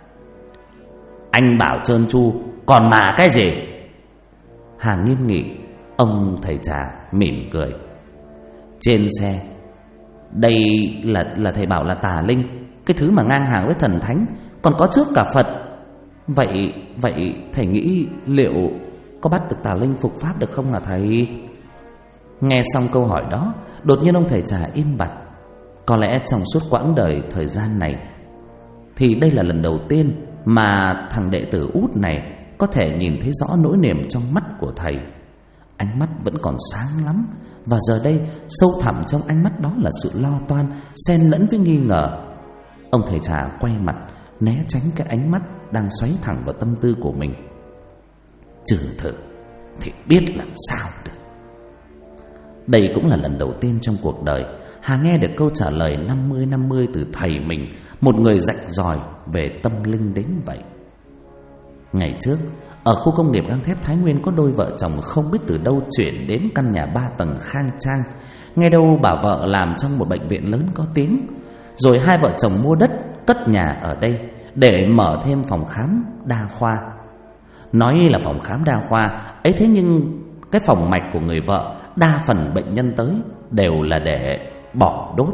Anh bảo trơn tru, còn mà cái gì? Hà nghiêm nghị. Ông thầy trà mỉm cười: trên xe đây là thầy bảo là tà linh, cái thứ mà ngang hàng với thần thánh, còn có trước cả Phật. Vậy thầy nghĩ liệu có bắt được tà linh phục pháp được không hả thầy? Nghe xong câu hỏi đó, đột nhiên ông thầy trà im bặt. Có lẽ trong suốt quãng đời thời gian này thì đây là lần đầu tiên mà thằng đệ tử út này có thể nhìn thấy rõ nỗi niềm trong mắt của thầy. Ánh mắt vẫn còn sáng lắm, và giờ đây sâu thẳm trong ánh mắt đó là sự lo toan xen lẫn với nghi ngờ. Ông thầy trà quay mặt né tránh cái ánh mắt đang xoáy thẳng vào tâm tư của mình. Chưa thử thì biết làm sao được. Đây cũng là lần đầu tiên trong cuộc đời Hà nghe được câu trả lời 50-50 từ thầy mình, một người rạch ròi về tâm linh đến vậy. Ngày trước, ở khu công nghiệp gang thép Thái Nguyên có đôi vợ chồng không biết từ đâu chuyển đến căn nhà 3 tầng khang trang. Nghe đâu bà vợ làm trong một bệnh viện lớn có tiếng, rồi hai vợ chồng mua đất cất nhà ở đây để mở thêm phòng khám đa khoa. Nói là phòng khám đa khoa ấy, thế nhưng cái phòng mạch của người vợ đa phần bệnh nhân tới đều là để bỏ đốt.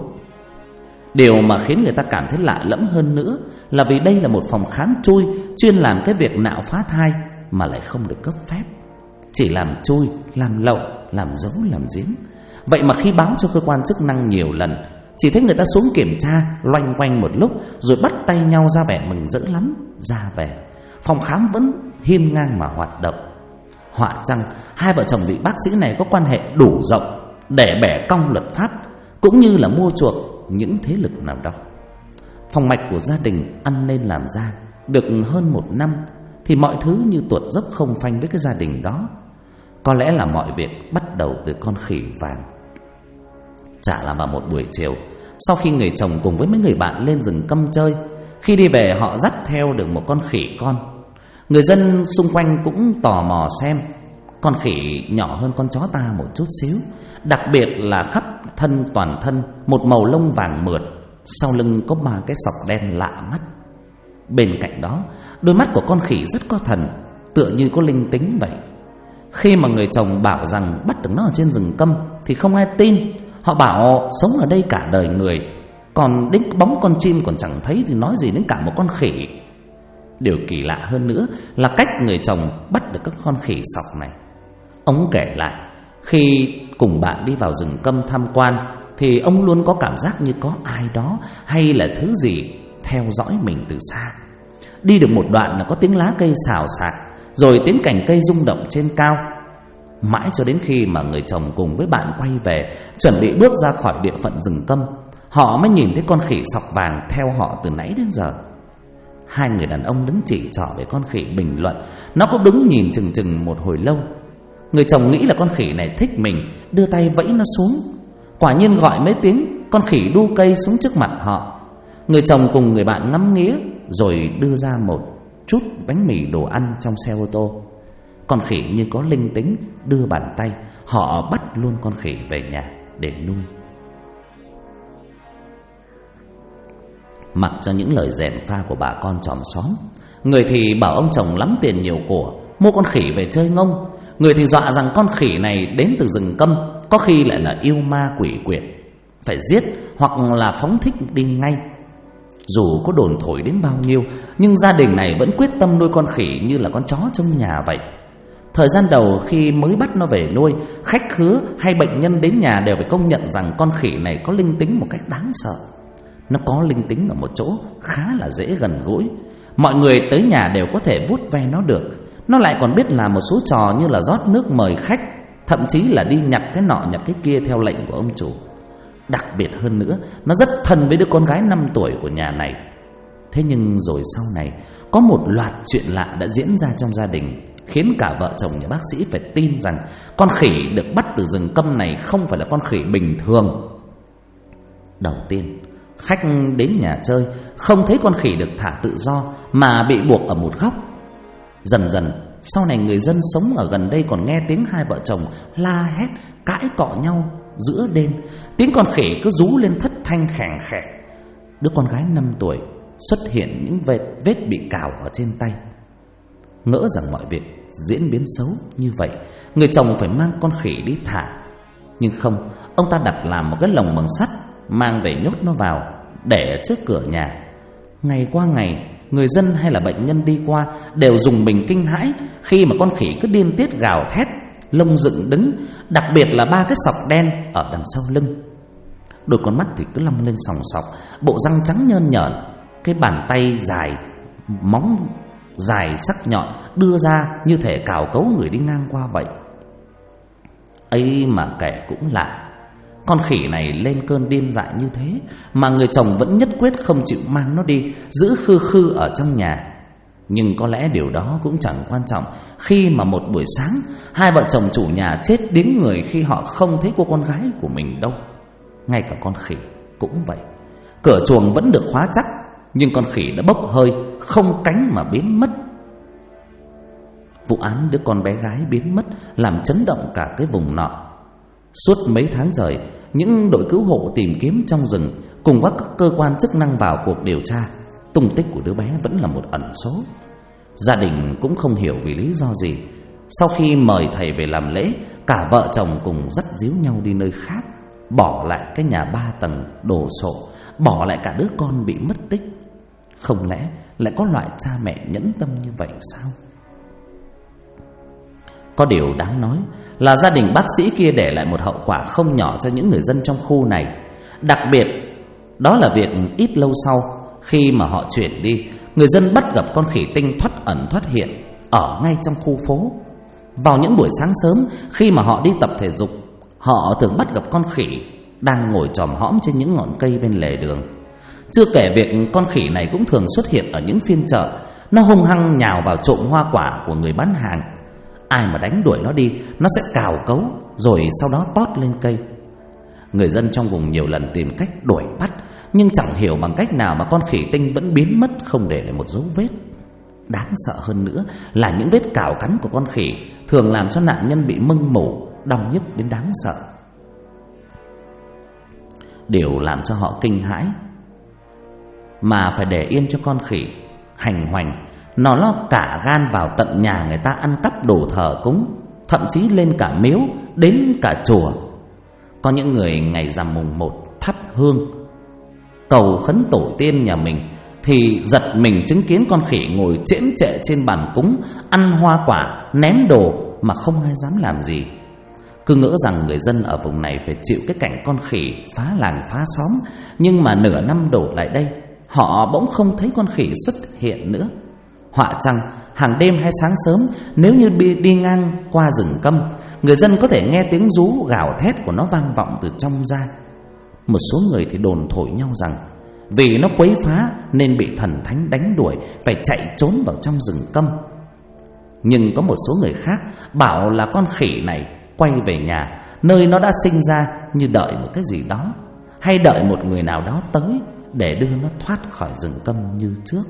Điều mà khiến người ta cảm thấy lạ lẫm hơn nữa là vì đây là một phòng khám chui chuyên làm cái việc nạo phá thai mà lại không được cấp phép, chỉ làm chui, làm lậu, làm giấu, làm giếm. Vậy mà khi báo cho cơ quan chức năng nhiều lần, chỉ thấy người ta xuống kiểm tra loanh quanh một lúc rồi bắt tay nhau ra vẻ mừng rỡ lắm ra về. Phòng khám vẫn hiên ngang mà hoạt động. Họa chăng hai vợ chồng vị bác sĩ này có quan hệ đủ rộng để bẻ cong luật pháp, cũng như là mua chuộc những thế lực nào đó. Phòng mạch của gia đình ăn nên làm ra được hơn 1 năm thì mọi thứ như tuột dốc không phanh với cái gia đình đó. Có lẽ là mọi việc bắt đầu từ con khỉ vàng. Chả là vào một buổi chiều, sau khi người chồng cùng với mấy người bạn lên rừng câm chơi, khi đi về họ dắt theo được một con khỉ con. Người dân xung quanh cũng tò mò xem. Con khỉ nhỏ hơn con chó ta một chút xíu, đặc biệt là khắp thân toàn thân một màu lông vàng mượt, sau lưng có 3 cái sọc đen lạ mắt. Bên cạnh đó, đôi mắt của con khỉ rất có thần, tựa như có linh tính vậy. Khi mà người chồng bảo rằng bắt được nó ở trên rừng câm thì không ai tin. Họ bảo sống ở đây cả đời người, còn đến bóng con chim còn chẳng thấy thì nói gì đến cả một con khỉ. Điều kỳ lạ hơn nữa là cách người chồng bắt được các con khỉ sọc này. Ông kể lại, khi cùng bạn đi vào rừng câm tham quan thì ông luôn có cảm giác như có ai đó hay là thứ gì theo dõi mình từ xa. Đi được một đoạn là có tiếng lá cây xào xạc, rồi tiếng cành cây rung động trên cao. Mãi cho đến khi mà người chồng cùng với bạn quay về, chuẩn bị bước ra khỏi địa phận rừng câm, họ mới nhìn thấy con khỉ sọc vàng theo họ từ nãy đến giờ. Hai người đàn ông đứng chỉ trỏ về con khỉ bình luận. Nó cũng đứng nhìn chừng chừng một hồi lâu. Người chồng nghĩ là con khỉ này thích mình, đưa tay vẫy nó xuống. Quả nhiên gọi mấy tiếng, con khỉ đu cây xuống trước mặt họ. Người chồng cùng người bạn ngắm nghía, rồi đưa ra một chút bánh mì đồ ăn trong xe ô tô. Con khỉ như có linh tính, đưa bàn tay, họ bắt luôn con khỉ về nhà để nuôi. Mặc cho những lời gièm pha của bà con chòm xóm, người thì bảo ông chồng lắm tiền nhiều của, mua con khỉ về chơi ngông. Người thì dọa rằng con khỉ này đến từ rừng câm, có khi lại là yêu ma quỷ quyệt, phải giết hoặc là phóng thích đi ngay. Dù có đồn thổi đến bao nhiêu, nhưng gia đình này vẫn quyết tâm nuôi con khỉ như là con chó trong nhà vậy. Thời gian đầu khi mới bắt nó về nuôi, khách khứa hay bệnh nhân đến nhà đều phải công nhận rằng con khỉ này có linh tính một cách đáng sợ. Nó có linh tính ở một chỗ khá là dễ gần gũi. Mọi người tới nhà đều có thể vuốt ve nó được. Nó lại còn biết làm một số trò như là rót nước mời khách, thậm chí là đi nhặt cái nọ nhặt cái kia theo lệnh của ông chủ. Đặc biệt hơn nữa, nó rất thân với đứa con gái 5 tuổi của nhà này. Thế nhưng rồi sau này, có một loạt chuyện lạ đã diễn ra trong gia đình, khiến cả vợ chồng nhà bác sĩ phải tin rằng con khỉ được bắt từ rừng Câm này không phải là con khỉ bình thường. Đầu tiên, khách đến nhà chơi không thấy con khỉ được thả tự do mà bị buộc ở một góc. Dần dần, sau này người dân sống ở gần đây còn nghe tiếng hai vợ chồng la hét, cãi cọ nhau giữa đêm. Tiếng con khỉ cứ rú lên thất thanh khèn khẹt. Đứa con gái 5 tuổi xuất hiện những vết bị cào ở trên tay. Ngỡ rằng mọi việc diễn biến xấu như vậy, người chồng phải mang con khỉ đi thả. Nhưng không, ông ta đặt làm một cái lồng bằng sắt, mang về nhốt nó vào, để ở trước cửa nhà. Ngày qua ngày, người dân hay là bệnh nhân đi qua đều rùng mình kinh hãi khi mà con khỉ cứ điên tiết gào thét, lông dựng đứng, đặc biệt là 3 cái sọc đen ở đằng sau lưng. Đôi con mắt thì cứ long lên sòng sọc, bộ răng trắng nhơn nhởn, cái bàn tay dài, móng dài sắc nhọn đưa ra như thể cào cấu người đi ngang qua vậy. Ấy mà kể cũng lạ, con khỉ này lên cơn điên dại như thế mà người chồng vẫn nhất quyết không chịu mang nó đi, giữ khư khư ở trong nhà. Nhưng có lẽ điều đó cũng chẳng quan trọng khi mà một buổi sáng hai vợ chồng chủ nhà chết điếng người khi họ không thấy cô con gái của mình đâu. Ngay cả con khỉ cũng vậy. Cửa chuồng vẫn được khóa chắc, nhưng con khỉ đã bốc hơi, không cánh mà biến mất. Vụ án đứa con bé gái biến mất làm chấn động cả cái vùng nọ. Suốt mấy tháng trời, những đội cứu hộ tìm kiếm trong rừng cùng các cơ quan chức năng vào cuộc điều tra. Tung tích của đứa bé vẫn là một ẩn số. Gia đình cũng không hiểu vì lý do gì, sau khi mời thầy về làm lễ, cả vợ chồng cùng dắt díu nhau đi nơi khác, bỏ lại cái nhà 3 tầng đồ sộ, bỏ lại cả đứa con bị mất tích. Không lẽ lại có loại cha mẹ nhẫn tâm như vậy sao? Có điều đáng nói là gia đình bác sĩ kia để lại một hậu quả không nhỏ cho những người dân trong khu này. Đặc biệt đó là việc ít lâu sau, khi mà họ chuyển đi, người dân bắt gặp con khỉ tinh thoắt ẩn thoắt hiện ở ngay trong khu phố. Vào những buổi sáng sớm, khi mà họ đi tập thể dục, họ thường bắt gặp con khỉ đang ngồi chòm hõm trên những ngọn cây bên lề đường. Chưa kể việc con khỉ này cũng thường xuất hiện ở những phiên chợ. Nó hung hăng nhào vào trộm hoa quả của người bán hàng. Ai mà đánh đuổi nó đi, nó sẽ cào cấu rồi sau đó tót lên cây. Người dân trong vùng nhiều lần tìm cách đuổi bắt, nhưng chẳng hiểu bằng cách nào mà con khỉ tinh vẫn biến mất không để lại một dấu vết. Đáng sợ hơn nữa là những vết cào cắn của con khỉ thường làm cho nạn nhân bị mưng mủ, đau nhức đến đáng sợ. Điều làm cho họ kinh hãi mà phải để yên cho con khỉ hành hoành, nó ló cả gan vào tận nhà người ta ăn cắp đồ thờ cúng, thậm chí lên cả miếu, đến cả chùa. Có những người ngày rằm mùng 1 thắp hương cầu khấn tổ tiên nhà mình thì giật mình chứng kiến con khỉ ngồi chễm chệ trên bàn cúng, ăn hoa quả, ném đồ mà không ai dám làm gì. Cứ ngỡ rằng người dân ở vùng này phải chịu cái cảnh con khỉ phá làng phá xóm. Nhưng mà nửa năm đổ lại đây, họ bỗng không thấy con khỉ xuất hiện nữa. Họa chăng hàng đêm hay sáng sớm, nếu như đi ngang qua rừng Câm, người dân có thể nghe tiếng rú gào thét của nó vang vọng từ trong ra. Một số người thì đồn thổi nhau rằng vì nó quấy phá nên bị thần thánh đánh đuổi, phải chạy trốn vào trong rừng Câm. Nhưng có một số người khác bảo là con khỉ này quay về nhà, nơi nó đã sinh ra, như đợi một cái gì đó, hay đợi một người nào đó tới để đưa nó thoát khỏi rừng Câm như trước.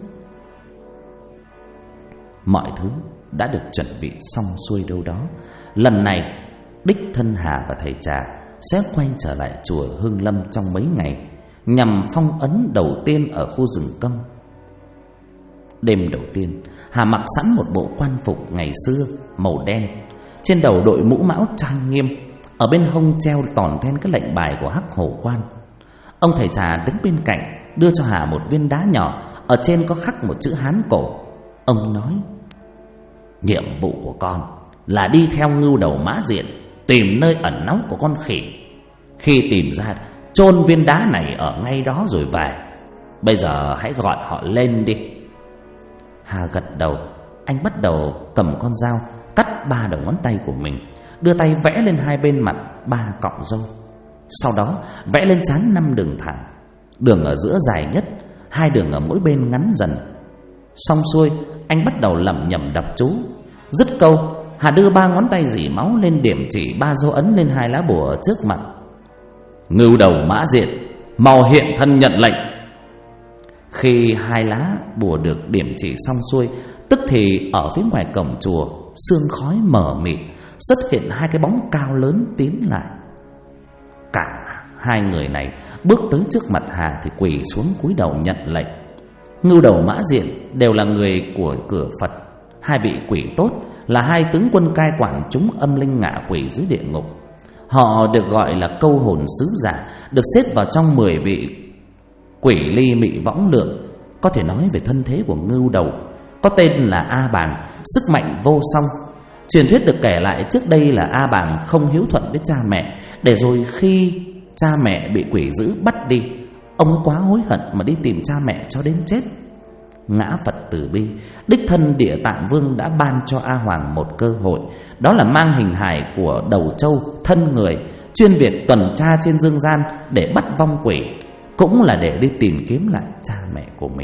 Mọi thứ đã được chuẩn bị xong xuôi đâu đó. Lần này đích thân Hà và thầy trà sẽ quay trở lại chùa Hương Lâm trong mấy ngày, nhằm phong ấn đầu tiên ở khu rừng Câm. Đêm đầu tiên, Hà mặc sẵn một bộ quan phục ngày xưa màu đen, trên đầu đội mũ mão trang nghiêm, ở bên hông treo tòn then cái lệnh bài của Hắc Hổ Quan. Ông thầy trà đứng bên cạnh, đưa cho Hà một viên đá nhỏ, ở trên có khắc một chữ Hán cổ. Ông nói: nhiệm vụ của con là đi theo Ngưu Đầu Mã Diện, tìm nơi ẩn náu của con khỉ. Khi tìm ra, chôn viên đá này ở ngay đó rồi về. Bây giờ hãy gọi họ lên đi. Hà gật đầu. Anh bắt đầu cầm con dao cắt 3 đầu ngón tay của mình, đưa tay vẽ lên hai bên mặt 3 cọng râu. Sau đó vẽ lên trán 5 đường thẳng, đường ở giữa dài nhất, 2 đường ở mỗi bên ngắn dần. Xong xuôi, anh bắt đầu lẩm nhẩm đọc chú. Dứt câu, Hà đưa 3 ngón tay rỉ máu lên điểm chỉ 3 dấu ấn lên 2 lá bùa trước mặt. Ngưu đầu Mã Diện, mau hiện thân nhận lệnh. Khi 2 lá bùa được điểm chỉ xong xuôi, tức thì ở phía ngoài cổng chùa, sương khói mờ mịt, xuất hiện 2 cái bóng cao lớn tiến lại. Cả 2 người này bước tới trước mặt Hà thì quỳ xuống cúi đầu nhận lệnh. Ngưu đầu Mã Diện đều là người của cửa Phật. 2 vị quỷ tốt là 2 tướng quân cai quản chúng âm linh ngạ quỷ dưới địa ngục. Họ được gọi là câu hồn sứ giả, được xếp vào trong 10 vị quỷ ly mị võng lượng. Có thể nói về thân thế của Ngưu đầu, có tên là A Bàng, sức mạnh vô song. Truyền thuyết được kể lại trước đây là A Bàng không hiếu thuận với cha mẹ, để rồi khi cha mẹ bị quỷ dữ bắt đi, ông quá hối hận mà đi tìm cha mẹ cho đến chết. Ngã Phật từ bi, đích thân Địa Tạng Vương đã ban cho A Hoàng một cơ hội, đó là mang hình hài của đầu trâu thân người, chuyên việc tuần tra trên dương gian để bắt vong quỷ, cũng là để đi tìm kiếm lại cha mẹ của mình.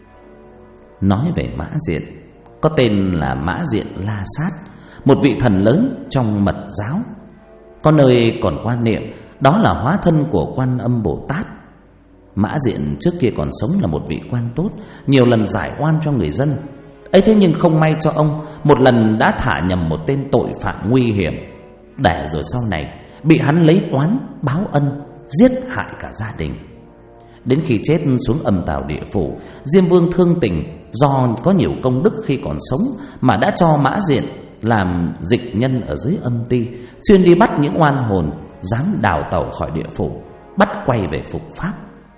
Nói về Mã Diện, có tên là Mã Diện La Sát, một vị thần lớn trong Mật giáo. Có nơi còn quan niệm đó là hóa thân của Quan Âm Bồ Tát. Mã Diện trước kia còn sống là một vị quan tốt, nhiều lần giải oan cho người dân. Ấy thế nhưng không may cho ông, một lần đã thả nhầm một tên tội phạm nguy hiểm, để rồi sau này bị hắn lấy oán báo ân, giết hại cả gia đình. Đến khi chết xuống âm tào địa phủ, Diêm Vương thương tình do có nhiều công đức khi còn sống mà đã cho Mã Diện làm dịch nhân ở dưới âm ti, chuyên đi bắt những oan hồn dám đào tẩu khỏi địa phủ, bắt quay về phục pháp.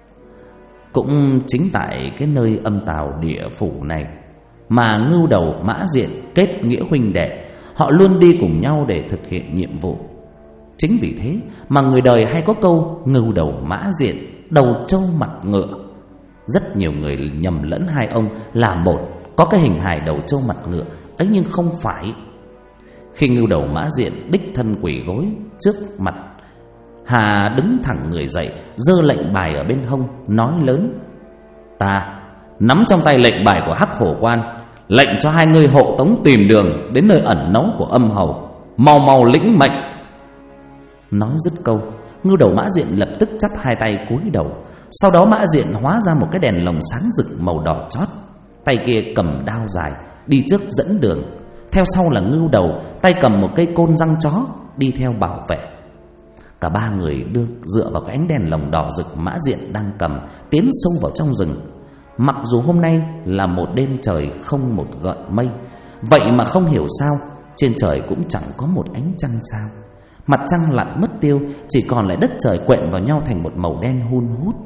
Cũng chính tại cái nơi âm tào địa phủ này mà Ngưu đầu Mã Diện kết nghĩa huynh đệ, họ luôn đi cùng nhau để thực hiện nhiệm vụ. Chính vì thế mà người đời hay có câu Ngưu đầu Mã Diện, đầu trâu mặt ngựa. Rất nhiều người nhầm lẫn 2 ông là một, có cái hình hài đầu trâu mặt ngựa ấy, nhưng không phải. Khi Ngưu đầu Mã Diện đích thân quỳ gối trước mặt Hà, đứng thẳng người dậy, giơ lệnh bài ở bên hông, nói lớn: Ta nắm trong tay lệnh bài của Hắc Hổ Quan, lệnh cho 2 ngươi hộ tống tìm đường đến nơi ẩn náu của Âm Hầu, mau mau lĩnh mệnh. Nói dứt câu, Ngưu đầu Mã Diện lập tức chắp 2 tay cúi đầu. Sau đó Mã Diện hóa ra một cái đèn lồng sáng rực màu đỏ chót, tay kia cầm đao dài, đi trước dẫn đường. Theo sau là Ngưu đầu, tay cầm một cây côn răng chó, đi theo bảo vệ. Cả 3 người đưa dựa vào cái ánh đèn lồng đỏ rực Mã Diện đang cầm, tiến sâu vào trong rừng. Mặc dù hôm nay là một đêm trời không một gợn mây, vậy mà không hiểu sao trên trời cũng chẳng có một ánh trăng sao. Mặt trăng lặn mất tiêu, chỉ còn lại đất trời quện vào nhau thành một màu đen hun hút.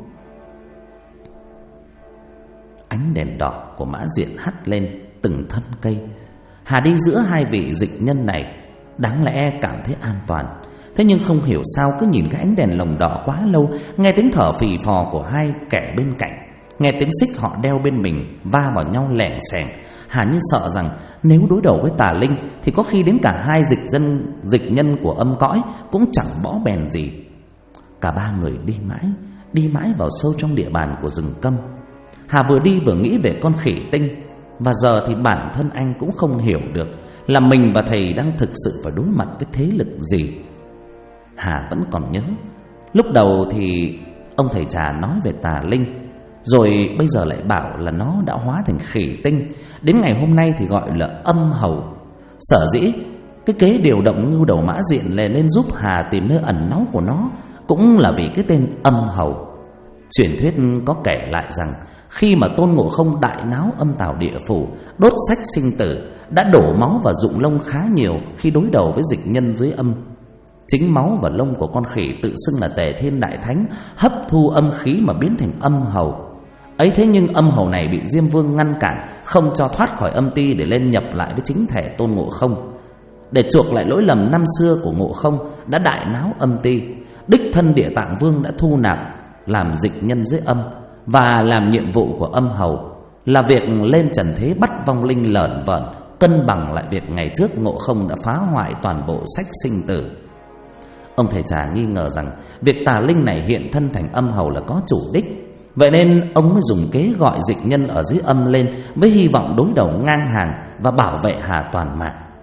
Ánh đèn đỏ của Mã Diện hắt lên từng thân cây. Hà đi giữa 2 vị dịch nhân này, đáng lẽ cảm thấy an toàn. Thế nhưng không hiểu sao cứ nhìn cái ánh đèn lồng đỏ quá lâu, nghe tiếng thở phì phò của 2 kẻ bên cạnh, nghe tiếng xích họ đeo bên mình va vào nhau lẻng xẻng, Hà như sợ rằng nếu đối đầu với tà linh thì có khi đến cả 2 dịch nhân của âm cõi cũng chẳng bỏ bèn gì. Cả 3 người đi mãi vào sâu trong địa bàn của rừng Câm. Hà vừa đi vừa nghĩ về con khỉ tinh, và giờ thì bản thân anh cũng không hiểu được là mình và thầy đang thực sự phải đối mặt với thế lực gì. Hà vẫn còn nhớ lúc đầu thì ông thầy trà nói về tà linh, rồi bây giờ lại bảo là nó đã hóa thành khỉ tinh, đến ngày hôm nay thì gọi là âm hầu. Sở dĩ cái kế điều động Ngưu đầu Mã Diện lên giúp Hà tìm nơi ẩn náu của nó cũng là vì cái tên âm hầu. Truyền thuyết có kể lại rằng khi mà Tôn Ngộ Không đại náo âm tào địa phủ, đốt sách sinh tử, đã đổ máu và rụng lông khá nhiều khi đối đầu với dịch nhân dưới âm. Chính máu và lông của con khỉ tự xưng là Tề Thiên Đại Thánh hấp thu âm khí mà biến thành âm hầu. Ấy thế nhưng âm hầu này bị Diêm Vương ngăn cản, không cho thoát khỏi âm ti để lên nhập lại với chính thể Tôn Ngộ Không. Để chuộc lại lỗi lầm năm xưa của Ngộ Không đã đại náo âm ti, đích thân Địa Tạng Vương đã thu nạp làm dịch nhân dưới âm, và làm nhiệm vụ của âm hầu là việc lên trần thế bắt vong linh lởn vởn, cân bằng lại việc ngày trước Ngộ Không đã phá hoại toàn bộ sách sinh tử. Ông thầy trà nghi ngờ rằng việc tà linh này hiện thân thành âm hầu là có chủ đích, vậy nên ông mới dùng kế gọi dịch nhân ở dưới âm lên với hy vọng đối đầu ngang hàng và bảo vệ Hà toàn mạng.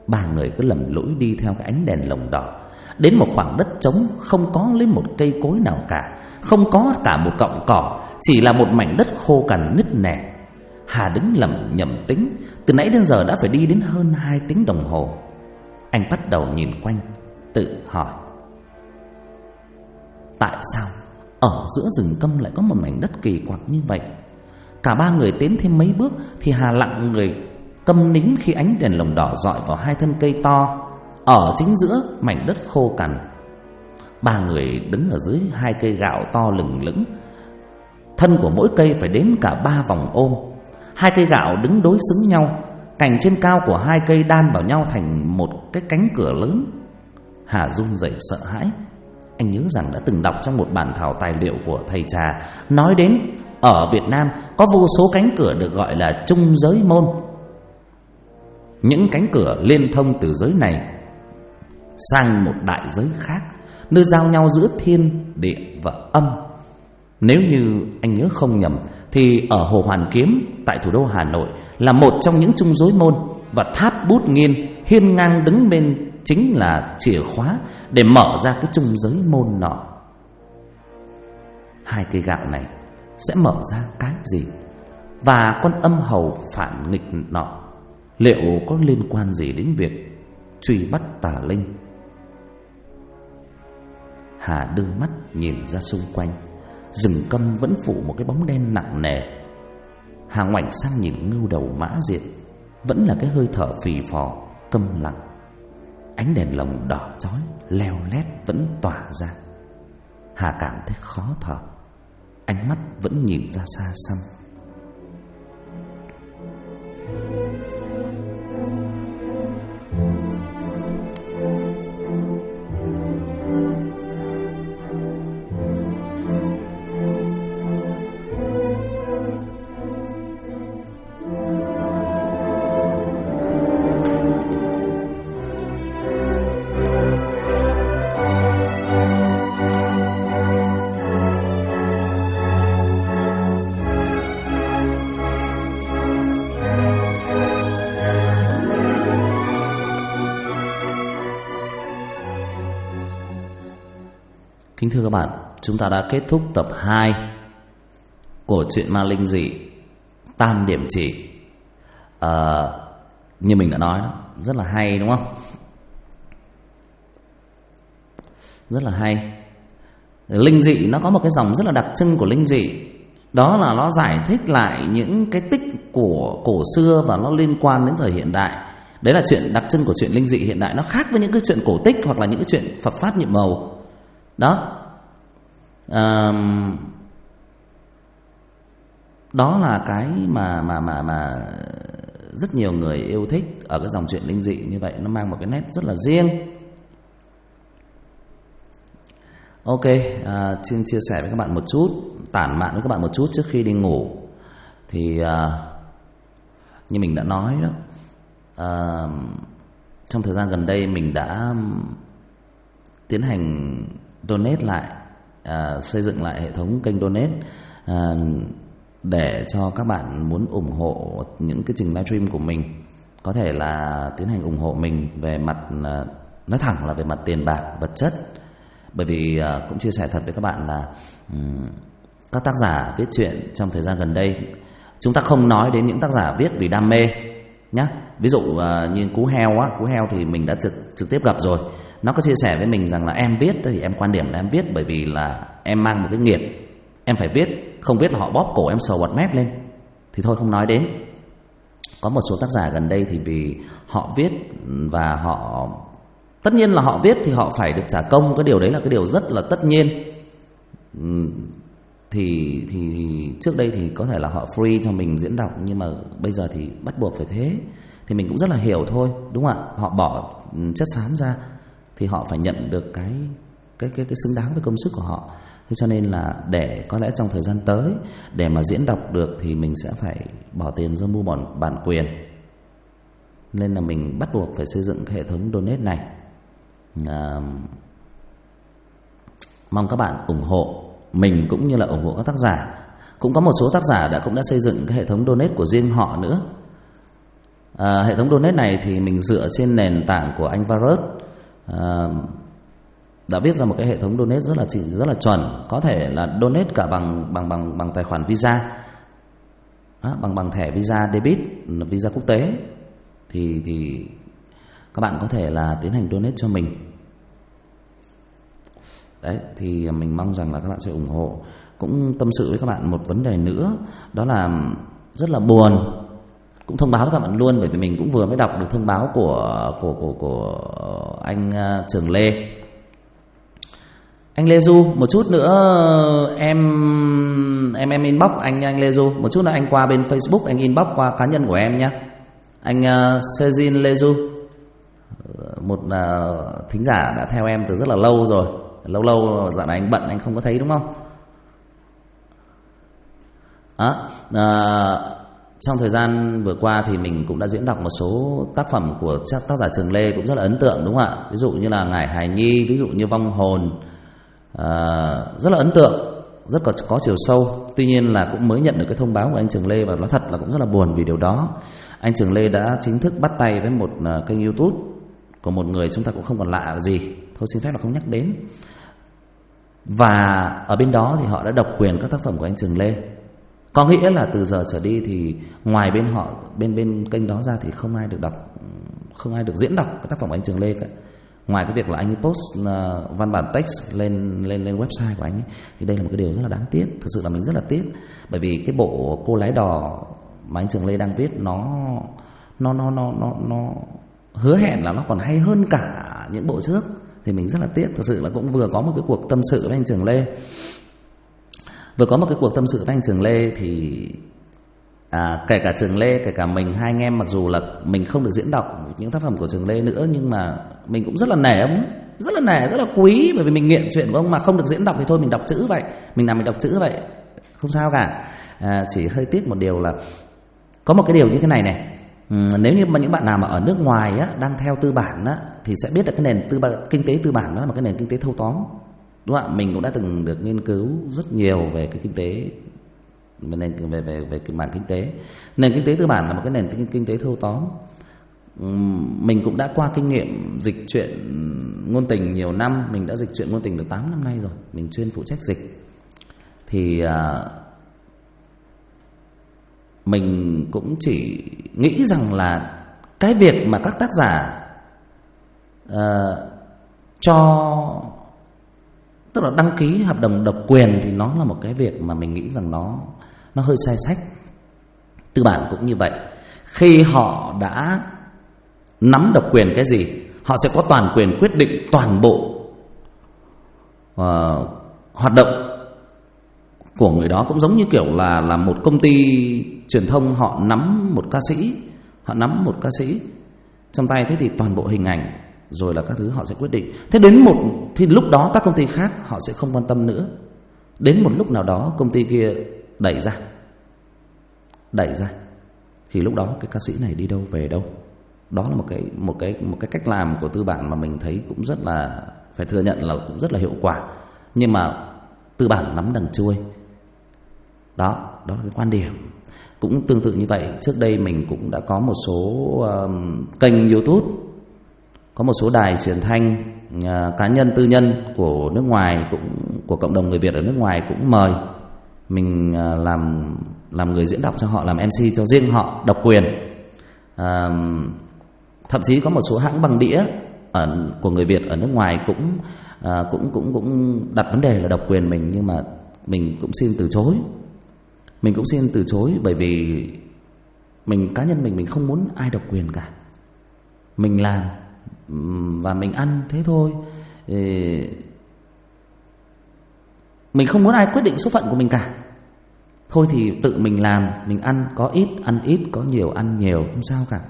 Ba người cứ lầm lũi đi theo cái ánh đèn lồng đỏ, đến một khoảng đất trống, không có lấy một cây cối nào cả, không có cả một cọng cỏ, chỉ là một mảnh đất khô cằn nứt nẻ. Hà đứng lẩm nhẩm tính, từ nãy đến giờ đã phải đi đến hơn 2 tiếng đồng hồ. Anh bắt đầu nhìn quanh, tự hỏi: tại sao ở giữa rừng câm lại có một mảnh đất kỳ quặc như vậy? Cả ba người tiến thêm mấy bước thì Hà lặng người câm nín khi ánh đèn lồng đỏ rọi vào 2 thân cây to ở chính giữa mảnh đất khô cằn. Ba người đứng ở dưới 2 cây gạo to lừng lững, thân của mỗi cây phải đến cả 3 vòng ôm. 2 cây gạo đứng đối xứng nhau, cành trên cao của 2 cây đan vào nhau thành một cái cánh cửa lớn. Hà run rẩy sợ hãi. Anh nhớ rằng đã từng đọc trong một bản thảo tài liệu của thầy trà nói đến ở Việt Nam có vô số cánh cửa được gọi là trung giới môn. Những cánh cửa liên thông từ giới này sang một đại giới khác, nơi giao nhau giữa thiên, địa và âm. Nếu như anh nhớ không nhầm thì ở Hồ Hoàn Kiếm tại thủ đô Hà Nội là một trong những trung giới môn, và tháp Bút Nghiên hiên ngang đứng bên chính là chìa khóa để mở ra cái trung giới môn nọ. 2 cây gạo này sẽ mở ra cái gì? Và con âm hầu phản nghịch nọ liệu có liên quan gì đến việc truy bắt tà linh? Hà đưa mắt nhìn ra xung quanh, rừng câm vẫn phủ một cái bóng đen nặng nề. Hà ngoảnh sang nhìn Ngưu Đầu Mã Diện, vẫn là cái hơi thở phì phò câm lặng. Ánh đèn lồng đỏ chói leo lét vẫn tỏa ra. Hà cảm thấy khó thở, ánh mắt vẫn nhìn ra xa xăm. Kính thưa các bạn, chúng ta đã kết thúc tập 2 của truyện ma linh dị Tam Điểm Chỉ. Như mình đã nói, rất là hay đúng không? Rất là hay. Linh dị nó có một cái dòng rất là đặc trưng của linh dị, đó là nó giải thích lại những cái tích của cổ xưa và nó liên quan đến thời hiện đại. Đấy là chuyện đặc trưng của chuyện linh dị hiện đại. Nó khác với những cái chuyện cổ tích hoặc là những cái chuyện Phật pháp nhiệm màu. Đó, đó là cái mà rất nhiều người yêu thích ở cái dòng truyện linh dị như vậy. Nó mang một cái nét rất là riêng. Ok, xin chia sẻ với các bạn một chút, tản mạn với các bạn một chút trước khi đi ngủ. Thì như mình đã nói đó, trong thời gian gần đây mình đã tiến hành donate lại, xây dựng lại hệ thống kênh donate để cho các bạn muốn ủng hộ những cái trình livestream của mình có thể là tiến hành ủng hộ mình về mặt, nói thẳng là về mặt tiền bạc, vật chất. Bởi vì cũng chia sẻ thật với các bạn là các tác giả viết truyện trong thời gian gần đây, chúng ta không nói đến những tác giả viết vì đam mê nhá. Ví dụ như Cú Heo thì mình đã trực tiếp gặp rồi. Nó có chia sẻ với mình rằng là em viết thì em quan điểm là em viết bởi vì là em mang một cái nghiệp, em phải viết, không viết là họ bóp cổ em sầu bọt mép lên. Thì thôi không nói đến. Có một số tác giả gần đây thì vì họ viết và họ, tất nhiên là họ viết thì họ phải được trả công, cái điều đấy là cái điều rất là tất nhiên. Thì trước đây thì có thể là họ free cho mình diễn đọc, nhưng mà bây giờ thì bắt buộc phải thế. Thì mình cũng rất là hiểu thôi, đúng không ạ? Họ bỏ chất xám ra thì họ phải nhận được cái xứng đáng với công sức của họ. Thế cho nên là để có lẽ trong thời gian tới để mà diễn đọc được thì mình sẽ phải bỏ tiền ra mua bản quyền. Nên là mình bắt buộc phải xây dựng cái hệ thống donate này. Mong các bạn ủng hộ mình cũng như là ủng hộ các tác giả. Cũng có một số tác giả cũng đã xây dựng cái hệ thống donate của riêng họ nữa. Hệ thống donate này thì mình dựa trên nền tảng của anh Varus, đã viết ra một cái hệ thống donate rất là chuẩn, có thể là donate cả bằng tài khoản Visa, bằng thẻ Visa debit, Visa quốc tế, thì các bạn có thể là tiến hành donate cho mình. Đấy, thì mình mong rằng là các bạn sẽ ủng hộ. Cũng tâm sự với các bạn một vấn đề nữa, đó là rất là buồn, cũng thông báo với các bạn luôn, bởi vì mình cũng vừa mới đọc được thông báo của anh Trường Lê. Anh Lê Du, một chút nữa em inbox anh Lê Du, một chút nữa anh qua bên Facebook anh inbox qua cá nhân của em nhé. Anh Sejin Lê Du, một thính giả đã theo em từ rất là lâu rồi, lâu dạo này anh bận anh không có thấy đúng không? Trong thời gian vừa qua thì mình cũng đã diễn đọc một số tác phẩm của tác giả Trường Lê cũng rất là ấn tượng đúng không ạ? Ví dụ như là Ngải Hài Nhi, ví dụ như Vong Hồn, rất là ấn tượng, rất có chiều sâu. Tuy nhiên là cũng mới nhận được cái thông báo của anh Trường Lê, và nói thật là cũng rất là buồn vì điều đó. Anh Trường Lê đã chính thức bắt tay với một kênh YouTube của một người chúng ta cũng không còn lạ gì, thôi xin phép là không nhắc đến. Và ở bên đó thì họ đã độc quyền các tác phẩm của anh Trường Lê. Có nghĩa là từ giờ trở đi thì ngoài bên họ, bên kênh đó ra thì không ai được đọc, không ai được diễn đọc các tác phẩm của anh Trường Lê cả. Ngoài cái việc là anh ấy post văn bản text lên website của anh ấy, thì đây là một cái điều rất là đáng tiếc. Thực sự là mình rất là tiếc, bởi vì cái bộ Cô Lái Đò mà anh Trường Lê đang viết nó hứa hẹn là nó còn hay hơn cả những bộ trước, thì mình rất là tiếc. Thực sự là cũng vừa có một cái cuộc tâm sự với anh Trường Lê, thì kể cả Trường Lê, kể cả mình, hai anh em, mặc dù là mình không được diễn đọc những tác phẩm của Trường Lê nữa, nhưng mà mình cũng rất là nể ông, rất là quý, bởi vì mình nghiện chuyện của ông. Mà không được diễn đọc thì thôi mình đọc chữ vậy, mình đọc chữ vậy, không sao cả. Chỉ hơi tiếc một điều là có một cái điều như thế này này. Nếu như mà những bạn nào mà ở nước ngoài á, đang theo tư bản á, thì sẽ biết được cái nền kinh tế tư bản đó là một cái nền kinh tế thâu tóm, đúng không ạ? Mình cũng đã từng được nghiên cứu rất nhiều về cái kinh tế, về cái mảng kinh tế. Nền kinh tế tư bản là một cái nền kinh tế thâu tóm. Mình cũng đã qua kinh nghiệm dịch truyện ngôn tình nhiều năm, mình đã dịch truyện ngôn tình được 8 năm nay rồi, mình chuyên phụ trách dịch. Thì mình cũng chỉ nghĩ rằng là cái việc mà các tác giả tức là đăng ký hợp đồng độc quyền thì nó là một cái việc mà mình nghĩ rằng nó hơi sai sách. Tư bản cũng như vậy, khi họ đã nắm độc quyền cái gì, họ sẽ có toàn quyền quyết định toàn bộ hoạt động của người đó. Cũng giống như kiểu là một công ty truyền thông họ nắm một ca sĩ trong tay, thế thì toàn bộ hình ảnh rồi là các thứ họ sẽ quyết định. Thế thì lúc đó các công ty khác họ sẽ không quan tâm nữa. Đến một lúc nào đó công ty kia đẩy ra thì lúc đó cái ca sĩ này đi đâu về đâu. Đó là một cái cách làm của tư bản mà mình thấy cũng rất là, phải thừa nhận là cũng rất là hiệu quả. Nhưng mà tư bản nắm đằng chuôi. Đó là cái quan điểm. Cũng tương tự như vậy, trước đây mình cũng đã có một số kênh YouTube, có một số đài truyền thanh cá nhân tư nhân của nước ngoài, cũng của cộng đồng người Việt ở nước ngoài cũng mời mình làm người diễn đọc cho họ, làm MC cho riêng họ, độc quyền. Thậm chí có một số hãng băng đĩa của người Việt ở nước ngoài cũng đặt vấn đề là độc quyền mình, nhưng mà mình cũng xin từ chối. Bởi vì cá nhân mình không muốn ai độc quyền cả. Mình làm và mình ăn thế thôi. Mình không muốn ai quyết định số phận của mình cả. Thôi thì tự mình làm, mình ăn, có ít ăn ít, có nhiều ăn nhiều, không sao cả.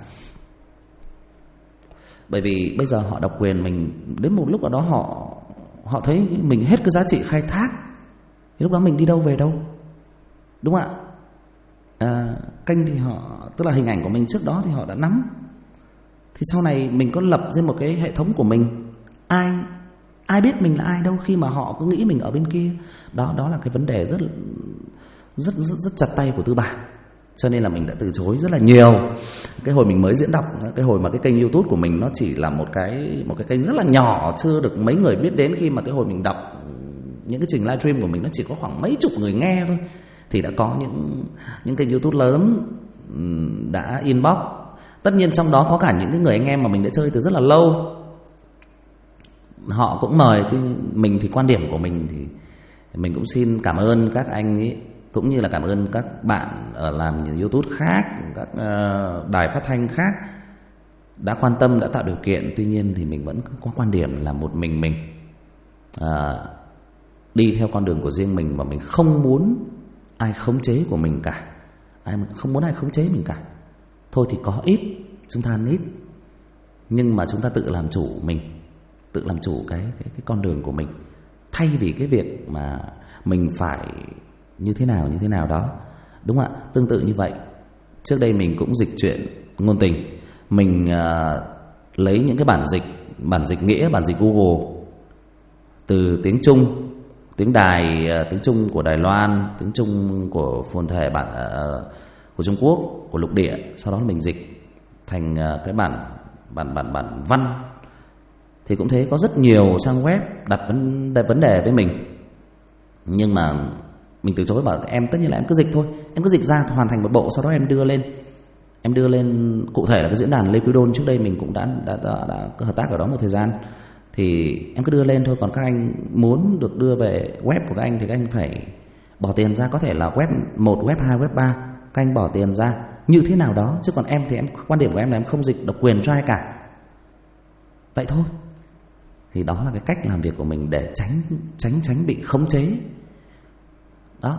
Bởi vì bây giờ họ độc quyền mình, đến một lúc nào đó họ thấy mình hết cái giá trị khai thác, thì lúc đó mình đi đâu về đâu, đúng không ạ? Kênh thì họ, tức là hình ảnh của mình trước đó thì họ đã nắm. Thì sau này mình có lập ra một cái hệ thống của mình, ai biết mình là ai đâu khi mà họ cứ nghĩ mình ở bên kia. Đó là cái vấn đề rất chặt tay của tư bản. cho nên là mình đã từ chối rất là nhiều. Cái hồi mình mới diễn đọc, cái hồi mà cái kênh YouTube của mình nó chỉ là một cái kênh rất là nhỏ, chưa được mấy người biết đến. Khi mà cái hồi mình đọc những cái trình livestream của mình nó chỉ có khoảng mấy chục người nghe thôi, thì đã có những kênh YouTube lớn đã inbox. Tất nhiên trong đó có cả những cái người anh em mà mình đã chơi từ rất là lâu, họ cũng mời mình. Thì quan điểm của mình thì mình cũng xin cảm ơn các anh ấy, cũng như là cảm ơn các bạn ở làm những YouTube khác, các đài phát thanh khác đã quan tâm, đã tạo điều kiện. Tuy nhiên thì mình vẫn có quan điểm là một mình đi theo con đường của riêng mình, và mình không muốn ai khống chế của mình cả, không muốn ai khống chế mình cả. Thôi thì có ít chúng ta ăn ít, nhưng mà chúng ta tự làm chủ mình, tự làm chủ cái con đường của mình, thay vì cái việc mà mình phải như thế nào đó, đúng không ạ? Tương tự như vậy, trước đây mình cũng dịch truyện ngôn tình, mình lấy những cái bản dịch nghĩa, bản dịch Google từ tiếng Trung, tiếng Đài, tiếng Trung của Đài Loan, tiếng Trung của phồn thể bản của Trung Quốc, của lục địa, sau đó mình dịch thành cái bản văn. Thì cũng thế, có rất nhiều trang web đặt vấn đề với mình, nhưng mà mình từ chối, bảo em tất nhiên là em cứ dịch thôi, em cứ dịch ra hoàn thành một bộ, sau đó em đưa lên cụ thể là cái diễn đàn Lê Quý Đôn. Trước đây mình cũng đã hợp tác ở đó một thời gian, thì em cứ đưa lên thôi. Còn các anh muốn được đưa về web của các anh thì các anh phải bỏ tiền ra, có thể là web 1, web 2, web 3, các anh bỏ tiền ra như thế nào đó. Chứ còn em thì quan điểm của em là em không dịch độc quyền cho ai cả, vậy thôi. Thì đó là cái cách làm việc của mình để tránh bị khống chế. Đó.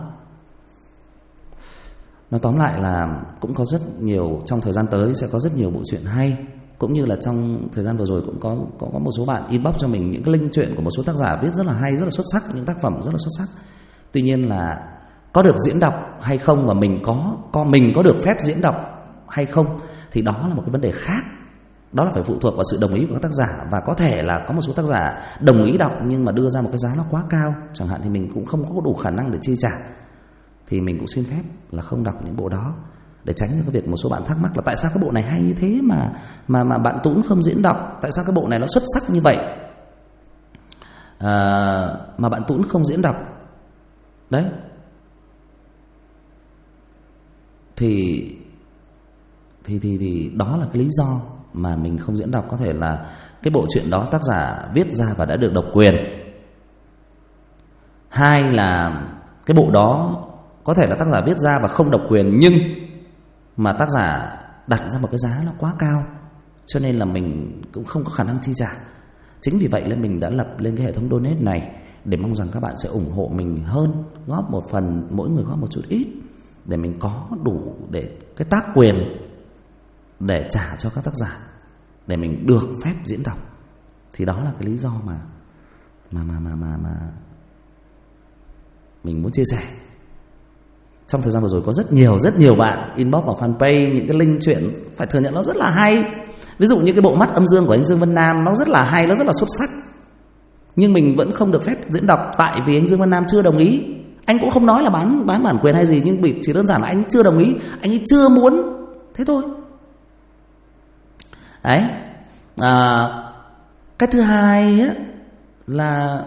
Nói tóm lại là cũng có rất nhiều, trong thời gian tới sẽ có rất nhiều bộ truyện hay, cũng như là trong thời gian vừa rồi cũng có một số bạn inbox cho mình những cái link truyện của một số tác giả viết rất là hay, rất là xuất sắc, những tác phẩm rất là xuất sắc. Tuy nhiên là có được diễn đọc hay không, và mình có được phép diễn đọc hay không, thì đó là một cái vấn đề khác. Đó là phải phụ thuộc vào sự đồng ý của các tác giả, và có thể là có một số tác giả đồng ý đọc nhưng mà đưa ra một cái giá nó quá cao chẳng hạn, thì mình cũng không có đủ khả năng để chi trả, thì mình cũng xin phép là không đọc những bộ đó, để tránh cái việc một số bạn thắc mắc là tại sao cái bộ này hay như thế mà bạn Tún không diễn đọc, tại sao cái bộ này nó xuất sắc như vậy mà bạn Tún không diễn đọc. Đấy, thì đó là cái lý do mà mình không diễn đọc. Có thể là cái bộ truyện đó tác giả viết ra và đã được độc quyền. Hai là cái bộ đó có thể là tác giả viết ra và không độc quyền, nhưng mà tác giả đặt ra một cái giá nó quá cao, cho nên là mình cũng không có khả năng chi trả. Chính vì vậy nên mình đã lập lên cái hệ thống donate này, để mong rằng các bạn sẽ ủng hộ mình hơn, góp một phần, mỗi người góp một chút ít, để mình có đủ để cái tác quyền để trả cho các tác giả, để mình được phép diễn đọc. Thì đó là cái lý do mà mình muốn chia sẻ. Trong thời gian vừa rồi có rất nhiều bạn inbox vào fanpage những cái link truyện phải thừa nhận nó rất là hay. Ví dụ như cái bộ Mắt Âm Dương của anh Dương Vân Nam, nó rất là hay, nó rất là xuất sắc, nhưng mình vẫn không được phép diễn đọc, tại vì anh Dương Vân Nam chưa đồng ý. Anh cũng không nói là bán bản quyền hay gì, nhưng chỉ đơn giản là anh chưa đồng ý, anh ấy chưa muốn, thế thôi. Đấy. Cái thứ hai á, là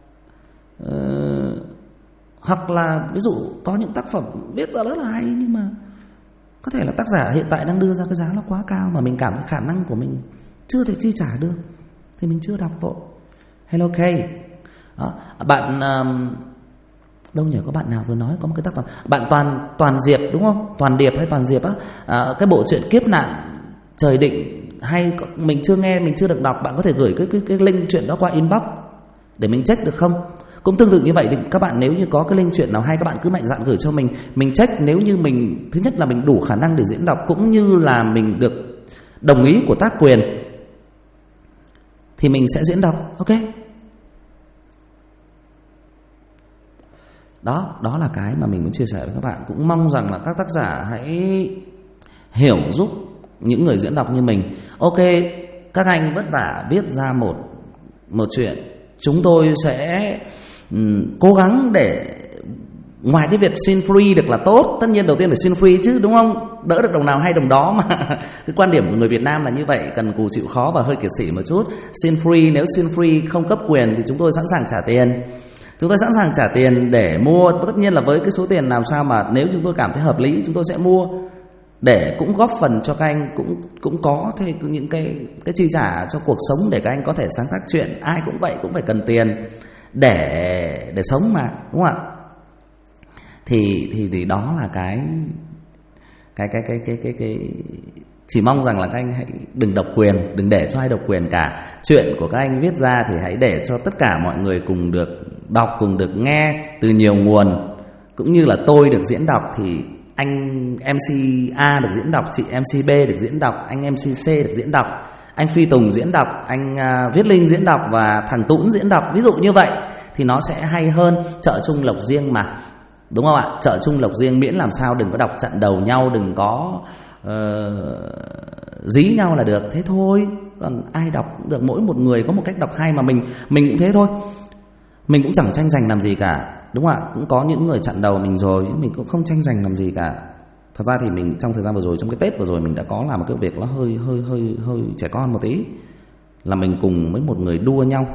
hoặc là ví dụ có những tác phẩm viết ra rất là hay, nhưng mà có thể là tác giả hiện tại đang đưa ra cái giá nó quá cao, mà mình cảm thấy khả năng của mình chưa thể chi trả được, thì mình chưa đọc vội. Hello K. Đó. Bạn đâu nhỉ, có bạn nào vừa nói có một cái tác phẩm, bạn Toàn Diệp đúng không? Toàn Điệp hay Toàn Diệp á, cái bộ truyện Kiếp Nạn Trời Định hay, mình chưa nghe, mình chưa được đọc. Bạn có thể gửi cái link truyện đó qua inbox để mình check được không? Cũng tương tự như vậy thì các bạn nếu như có cái link truyện nào hay, các bạn cứ mạnh dạn gửi cho mình check. Nếu như mình, thứ nhất là mình đủ khả năng để diễn đọc, cũng như là mình được đồng ý của tác quyền, thì mình sẽ diễn đọc. Ok. Đó là cái mà mình muốn chia sẻ với các bạn. Cũng mong rằng là các tác giả hãy hiểu giúp những người diễn đọc như mình. Ok, các anh vất vả viết ra một chuyện, chúng tôi sẽ cố gắng để ngoài cái việc xin free được là tốt, tất nhiên đầu tiên phải xin free chứ, đúng không? Đỡ được đồng nào hay đồng đó mà. Cái quan điểm của người Việt Nam là như vậy, cần cù chịu khó và hơi kiệt sĩ một chút. Xin free, nếu xin free không cấp quyền thì chúng tôi sẵn sàng trả tiền. Chúng tôi sẵn sàng trả tiền để mua, tất nhiên là với cái số tiền làm sao mà nếu chúng tôi cảm thấy hợp lý chúng tôi sẽ mua, để cũng góp phần cho các anh cũng có thêm những cái chi trả cho cuộc sống, để các anh có thể sáng tác chuyện. Ai cũng vậy, cũng phải cần tiền để sống mà, đúng không ạ? Thì đó là cái chỉ mong rằng là các anh hãy đừng độc quyền, đừng để cho ai độc quyền cả. Chuyện của các anh viết ra thì hãy để cho tất cả mọi người cùng được đọc, cùng được nghe từ nhiều nguồn. Cũng như là tôi được diễn đọc thì anh MC A được diễn đọc, chị MC B được diễn đọc, anh MC C được diễn đọc, anh Phi Tùng diễn đọc, anh Viết Linh diễn đọc và thằng Tũng diễn đọc. Ví dụ như vậy thì nó sẽ hay hơn. Chợ chung lộc riêng mà, đúng không ạ? Chợ chung lộc riêng, miễn làm sao đừng có đọc chặn đầu nhau, đừng có dí nhau là được, thế thôi. Còn ai đọc cũng được, mỗi một người có một cách đọc hay mà mình cũng thế thôi. Mình cũng chẳng tranh giành làm gì cả, đúng không ạ? Cũng có những người chặn đầu mình rồi, mình cũng không tranh giành làm gì cả. Thật ra thì mình trong thời gian vừa rồi, trong cái Tết vừa rồi, mình đã có làm một cái việc nó hơi trẻ con một tí, là mình cùng với một người đua nhau.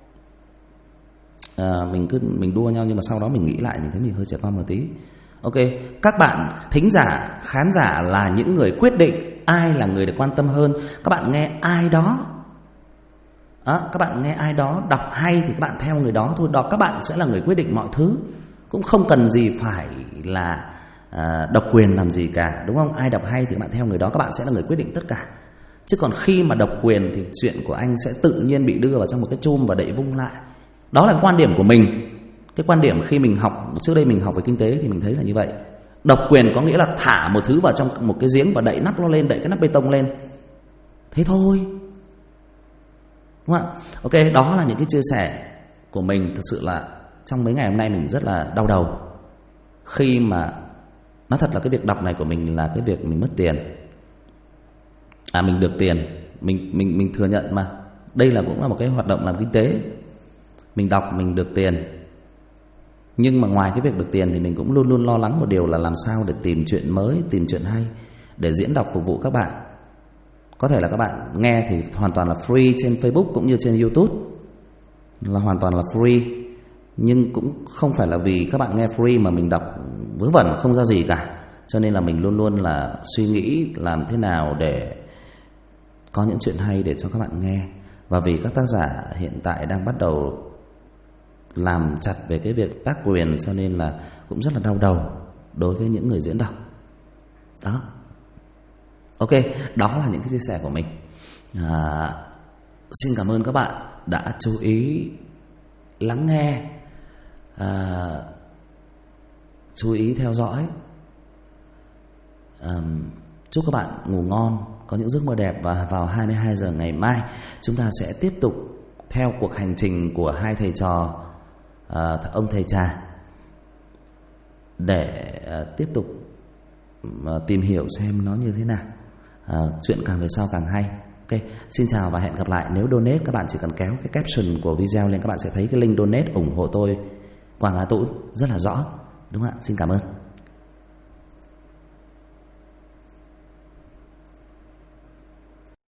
Mình đua nhau nhưng mà sau đó mình nghĩ lại mình thấy mình hơi trẻ con một tí. Ok, các bạn thính giả, khán giả là những người quyết định ai là người được quan tâm hơn. Các bạn nghe ai đó, các bạn nghe ai đó đọc hay thì các bạn theo người đó thôi. Đó, các bạn sẽ là người quyết định mọi thứ, cũng không cần gì phải là độc quyền làm gì cả, đúng không? Ai đọc hay thì các bạn theo người đó, các bạn sẽ là người quyết định tất cả. Chứ còn khi mà độc quyền thì chuyện của anh sẽ tự nhiên bị đưa vào trong một cái chum và đậy vung lại. Đó là quan điểm của mình. Cái quan điểm khi mình học, trước đây mình học về kinh tế thì mình thấy là như vậy. Độc quyền có nghĩa là thả một thứ vào trong một cái giếng và đậy nắp nó lên, đậy cái nắp bê tông lên, thế thôi, đúng không ạ? Ok, đó là những cái chia sẻ của mình. Thực sự là trong mấy ngày hôm nay mình rất là đau đầu, khi mà nói thật là cái việc đọc này của mình là cái việc mình mất tiền. Mình được tiền, mình thừa nhận mà. Đây là cũng là một cái hoạt động làm kinh tế. Mình đọc mình được tiền. Nhưng mà ngoài cái việc được tiền thì mình cũng luôn luôn lo lắng một điều là làm sao để tìm chuyện mới, tìm chuyện hay để diễn đọc phục vụ các bạn. Có thể là các bạn nghe thì hoàn toàn là free trên Facebook cũng như trên YouTube, là hoàn toàn là free. Nhưng cũng không phải là vì các bạn nghe free mà mình đọc vớ vẩn không ra gì cả. Cho nên là mình luôn luôn là suy nghĩ làm thế nào để có những chuyện hay để cho các bạn nghe. Và vì các tác giả hiện tại đang bắt đầu làm chặt về cái việc tác quyền, cho nên là cũng rất là đau đầu đối với những người diễn đọc. Đó. Ok, đó là những cái chia sẻ của mình. Xin cảm ơn các bạn đã chú ý lắng nghe, chú ý theo dõi. Chúc các bạn ngủ ngon, có những giấc mơ đẹp. Và vào 22 giờ ngày mai chúng ta sẽ tiếp tục theo cuộc hành trình của hai thầy trò, ông thầy trà, để tiếp tục tìm hiểu xem nó như thế nào. Chuyện càng về sau càng hay. Ok, xin chào và hẹn gặp lại. Nếu donate các bạn chỉ cần kéo cái caption của video lên, các bạn sẽ thấy cái link donate ủng hộ tôi Quang Á Tũng rất là rõ, đúng không ạ? Xin cảm ơn.